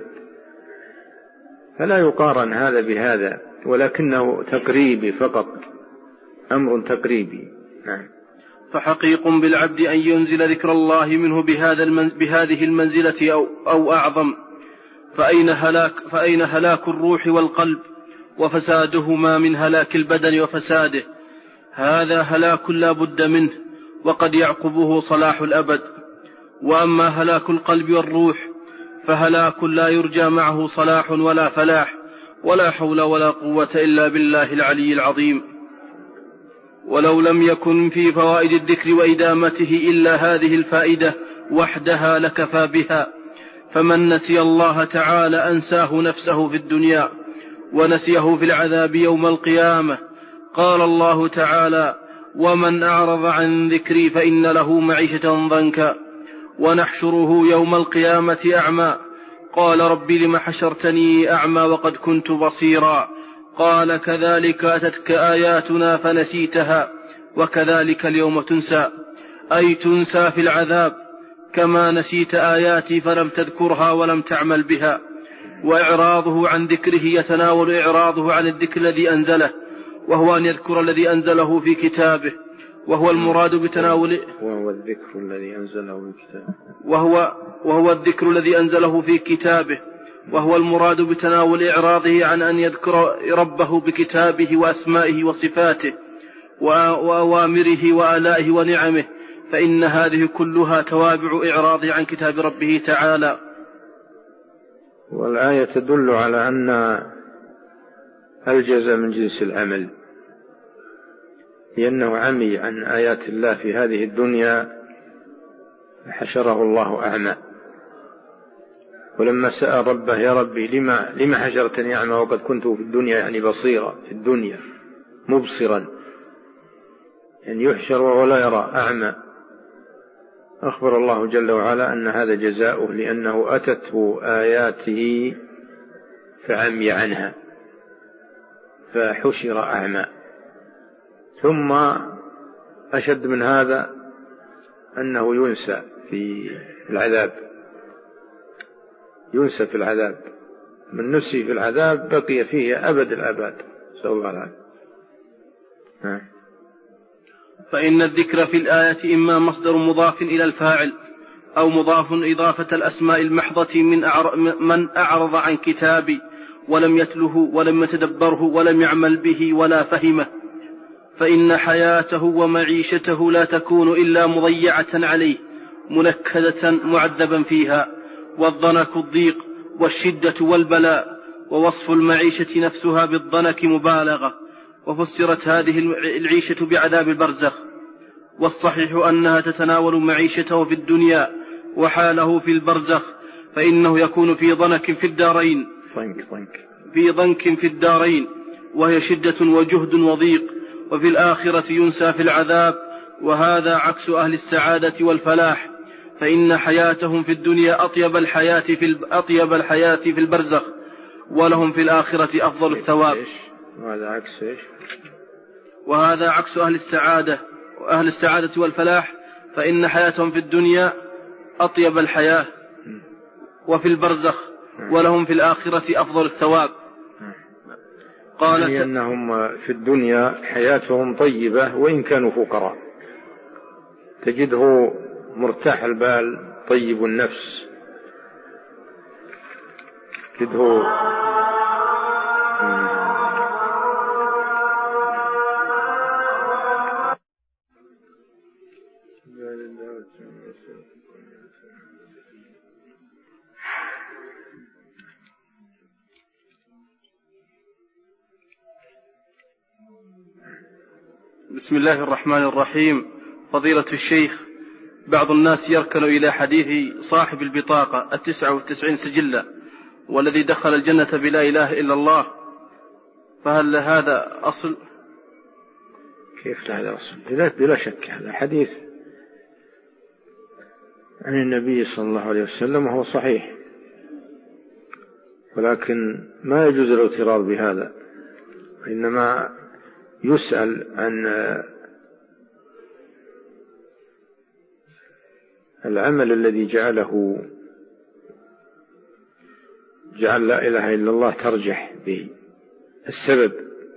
فلا يقارن هذا بهذا، ولكنه تقريبي فقط، أمر تقريبي. نعم. فحقيق بالعبد أن ينزل ذكر الله منه بهذا المنز بهذه المنزلة أو, أو أعظم. فأين هلاك, فأين هلاك الروح والقلب وفسادهما من هلاك البدن وفساده؟ هذا هلاك لا بد منه، وقد يعقبه صلاح الأبد. وأما هلاك القلب والروح فهلاك لا يرجى معه صلاح ولا فلاح، ولا حول ولا قوة إلا بالله العلي العظيم. ولو لم يكن في فوائد الذكر وإدامته إلا هذه الفائدة وحدها لكفى بها. فمن نسي الله تعالى أنساه نفسه في الدنيا ونسيه في العذاب يوم القيامة. قال الله تعالى: ومن أعرض عن ذكري فإن له معيشة ضنكا ونحشره يوم القيامة أعمى. قال رب لم حشرتني أعمى وقد كنت بصيرا. قال كذلك أتتك آياتنا فنسيتها وكذلك اليوم تنسى، أي تنسى في العذاب كما نسيت آياتي فلم تذكرها ولم تعمل بها. وإعراضه عن ذكره يتناول إعراضه عن الذكر الذي أنزله، وهو أن يذكر الذي أنزله في كتابه، وهو المراد بتناول وهو الذكر الذي أنزله في كتابه وهو, وهو الذكر الذي أنزله في كتابه وهو المراد بتناول إعراضه عن أن يذكر ربه بكتابه وأسمائه وصفاته وأوامره وآلائه ونعمه، فإن هذه كلها توابع إعراضه عن كتاب ربه تعالى. والآية تدل على أن الجزاء من جنس العمل، لأنه عمي عن آيات الله في هذه الدنيا حشره الله أعمى. ولما سأل ربه: يا ربي لما, لما حشرتني أعمى وقد كنت في الدنيا، يعني بصيرا في الدنيا مبصرا، يعني يحشر ولا يرى أعمى. أخبر الله جل وعلا أن هذا جزاؤه، لأنه أتته آياته فعمي عنها فحشر أعمى. ثم أشد من هذا أنه ينسى في العذاب، ينسى في العذاب. من نسي في العذاب بقي فيه أبد الأبد. نسأل الله العافية. فإن الذكر في الآية إما مصدر مضاف إلى الفاعل، أو مضاف إضافة الأسماء المحضة من, أعر... من أعرض عن كتابي ولم يتله ولم يتدبره ولم يعمل به ولا فهمه، فإن حياته ومعيشته لا تكون إلا مضيعة عليه، منكدة معذبا فيها. والضنك الضيق والشدة والبلاء، ووصف المعيشة نفسها بالضنك مبالغة. وفسرت هذه العيشة بعذاب البرزخ، والصحيح أنها تتناول معيشته في الدنيا وحاله في البرزخ، فإنه يكون في ضنك في الدارين في ضنك في الدارين وهي شدة وجهد وضيق، وفي الآخرة ينسى في العذاب. وهذا عكس أهل السعادة والفلاح، فإن حياتهم في الدنيا أطيب الحياة في أطيب الحياة في البرزخ، ولهم في الآخرة أفضل الثواب. وهذا عكس إيش؟ وهذا عكس أهل السعادة وأهل السعادة والفلاح، فإن حياتهم في الدنيا أطيب الحياة وفي البرزخ، ولهم في الآخرة أفضل الثواب. قالت يعني أنهم في الدنيا حياتهم طيبة وإن كانوا فقراء، تجده مرتاح البال طيب النفس، تجده بسم الله الرحمن الرحيم. فضيلة الشيخ، بعض الناس يركن إلى حديث صاحب البطاقة التسعة والتسعين سجلا والذي دخل الجنة بلا إله إلا الله، فهل هذا أصل؟ كيف هذا أصل؟ بلا شك هذا حديث عن النبي صلى الله عليه وسلم وهو صحيح، ولكن ما يجوز الاغترار بهذا، إنما يسأل عن العمل الذي جعله جعل لا إله إلا الله ترجح به السبب.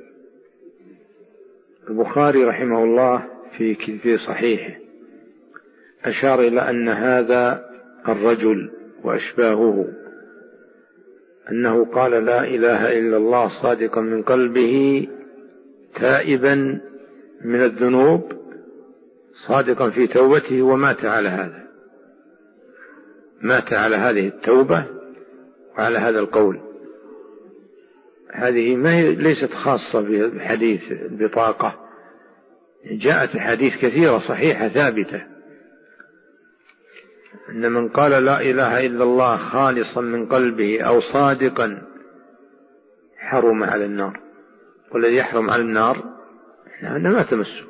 البخاري رحمه الله في في صحيحه أشار إلى أن هذا الرجل وأشباهه أنه قال لا إله إلا الله صادقا من قلبه تائبا من الذنوب صادقا في توبته ومات على هذا، مات على هذه التوبة وعلى هذا القول. هذه ما هي ليست خاصة بحديث البطاقة، جاءت حديث كثيرة صحيحة ثابتة أن من قال لا إله إلا الله خالصا من قلبه أو صادقا حرم على النار، والذي يحرم على النار أنه ما تمسه.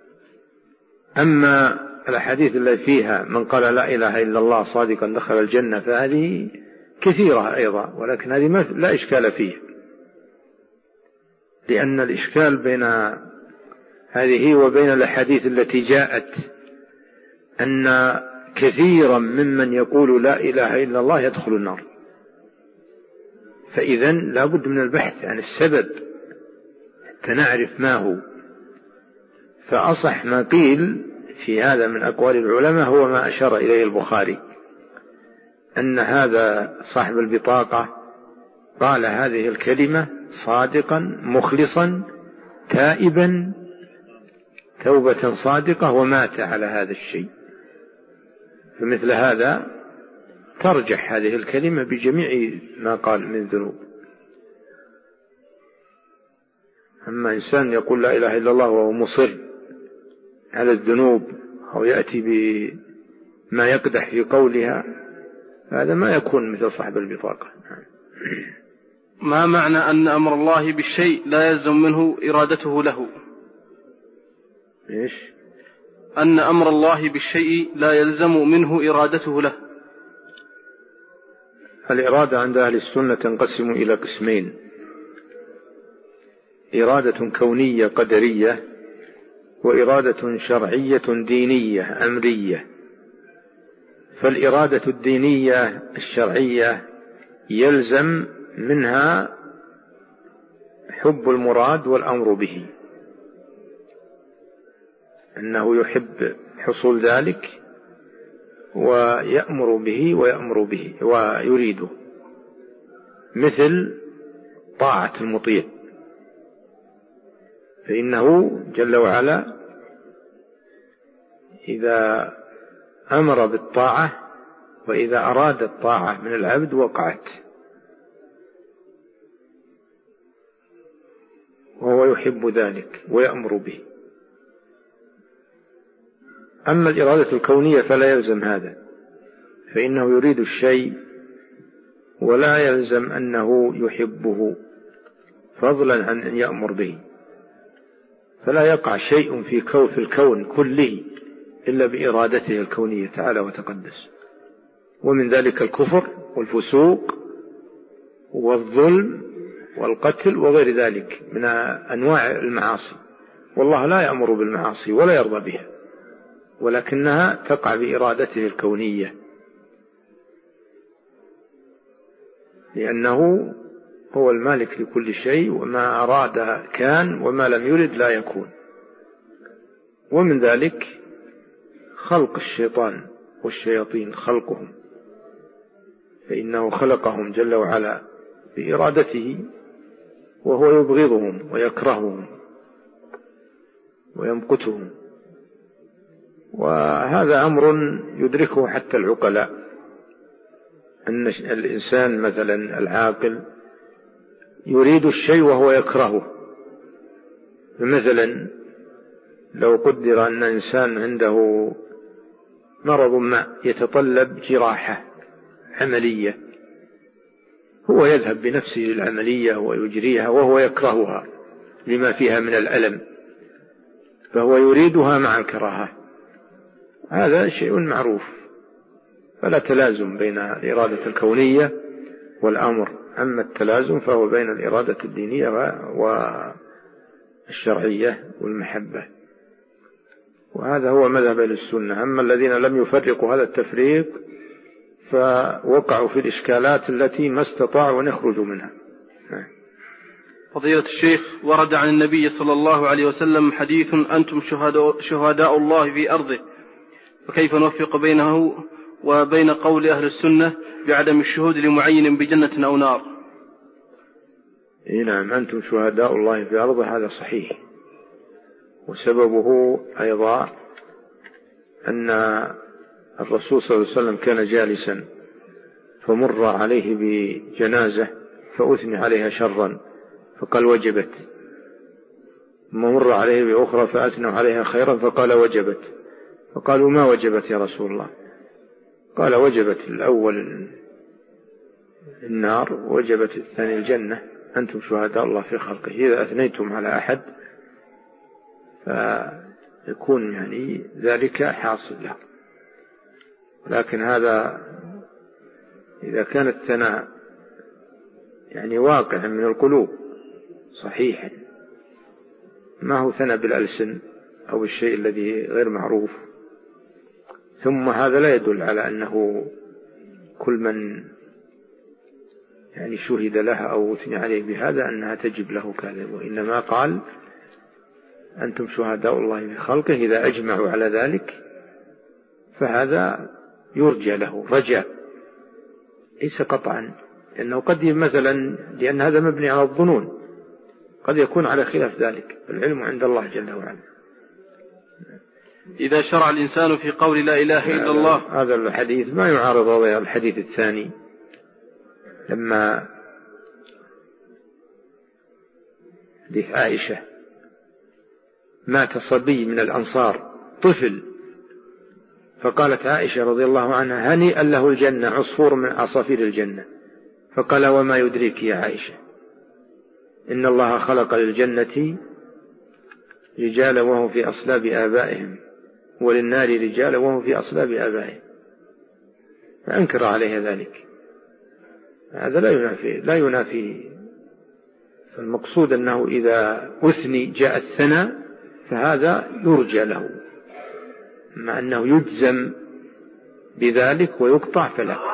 أما الحديث التي فيها من قال لا إله إلا الله صادقا دخل الجنة فهذه كثيرة أيضا، ولكن هذه ما لا إشكال فيه، لأن الإشكال بين هذه وبين الأحاديث التي جاءت أن كثيرا ممن يقول لا إله إلا الله يدخل النار، فإذا لا بد من البحث عن السبب حتى نعرف ما هو. فأصح ما قيل في هذا من أقوال العلماء هو ما أشار إليه البخاري، أن هذا صاحب البطاقة قال هذه الكلمة صادقا مخلصا تائبا توبة صادقة ومات على هذا الشيء، فمثل هذا ترجح هذه الكلمة بجميع ما قال من ذنوب. أما إنسان يقول لا إله إلا الله وهو مصر على الذنوب أو يأتي بما يقدح في قولها هذا ما يكون مثل صاحب البطاقة. ما معنى أن أمر الله بالشيء لا يلزم منه إرادته له؟ إيش؟ أن أمر الله بالشيء لا يلزم منه إرادته له. الإرادة عند أهل السنة تنقسم إلى قسمين: إرادة كونية قدرية، وإرادة شرعية دينية أمرية. فالإرادة الدينية الشرعية يلزم منها حب المراد والأمر به، أنه يحب حصول ذلك ويأمر به ويأمر به ويريده، مثل طاعة المطيع، فإنه جل وعلا إذا أمر بالطاعة وإذا أراد الطاعة من العبد وقعت، وهو يحب ذلك ويأمر به. أما الإرادة الكونية فلا يلزم هذا، فإنه يريد الشيء ولا يلزم أنه يحبه فضلا عن أن يأمر به، فلا يقع شيء في كون في الكون كله إلا بإرادته الكونية تعالى وتقدس، ومن ذلك الكفر والفسوق والظلم والقتل وغير ذلك من أنواع المعاصي، والله لا يأمر بالمعاصي ولا يرضى بها، ولكنها تقع بإرادته الكونية، لأنه هو المالك لكل شيء، وما أراد كان وما لم يرد لا يكون. ومن ذلك خلق الشيطان والشياطين خلقهم، فإنه خلقهم جل وعلا بإرادته، وهو يبغضهم ويكرههم ويمقتهم، وهذا أمر يدركه حتى العقلاء، أن الإنسان مثلا العاقل يريد الشيء وهو يكرهه، فمثلا لو قدر أن إنسان عنده مرض ما يتطلب جراحة عملية، هو يذهب بنفسه للعملية ويجريها وهو يكرهها لما فيها من الألم، فهو يريدها مع الكراهة، هذا شيء معروف، فلا تلازم بين الإرادة الكونية والأمر. أما التلازم فهو بين الإرادة الدينية والشرعية والمحبة، وهذا هو مذهب أهل السنة. أما الذين لم يفرقوا هذا التفريق فوقعوا في الإشكالات التي ما استطاعوا أن يخرجوا منها. فضيلة الشيخ، ورد عن النبي صلى الله عليه وسلم حديث أنتم شهداء, شهداء الله في أرضه، فكيف نوفق بينه وبين قول أهل السنة بعدم الشهود لمعين بجنة أو نار؟ إيه نعم، أنتم شهداء الله في أرضه، هذا صحيح، وسببه أيضا أن الرسول صلى الله عليه وسلم كان جالسا فمر عليه بجنازة فأثني عليها شرا فقال وجبت، مر عليه بأخرى فأثنوا عليها خيرا فقال وجبت، فقالوا ما وجبت يا رسول الله؟ قال وجبت الأول النار ووجبت الثاني الجنة، أنتم شهداء الله في خلقه، إذا أثنيتم على أحد فيكون يعني ذلك حاصل له. لكن هذا إذا كان الثناء يعني واقع من القلوب صحيحا، ما هو ثناء بالألسن أو الشيء الذي غير معروف، ثم هذا لا يدل على أنه كل من يعني شهد لها أو أثني عليه بهذا أنها تجب له كذا، وإنما قال أنتم شهداء الله في خلقه، إذا أجمعوا على ذلك فهذا يرجى له رجاء ليس قطعا، لأنه قد مثلا، لأن هذا مبني على الظنون، قد يكون على خلاف ذلك، العلم عند الله جل وعلا. إذا شرع الإنسان في قول لا إله إلا الله، هذا الحديث ما يعارض الحديث الثاني لما حديث عائشة مات صبي من الأنصار طفل، فقالت عائشة رضي الله عنها هنيئا له الجنة، عصفور من عصافير الجنة، فقال وما يدريك يا عائشة إن الله خلق للجنة رجالا وهم في أصلاب آبائهم وللنار رجالا وهم في أصلاب آبائهم، فأنكر عليها ذلك. هذا لا ينافي لا ينافي فالمقصود أنه إذا أثني جاء الثناء فهذا يرجى له، مع أنه يجزم بذلك ويقطع فلا.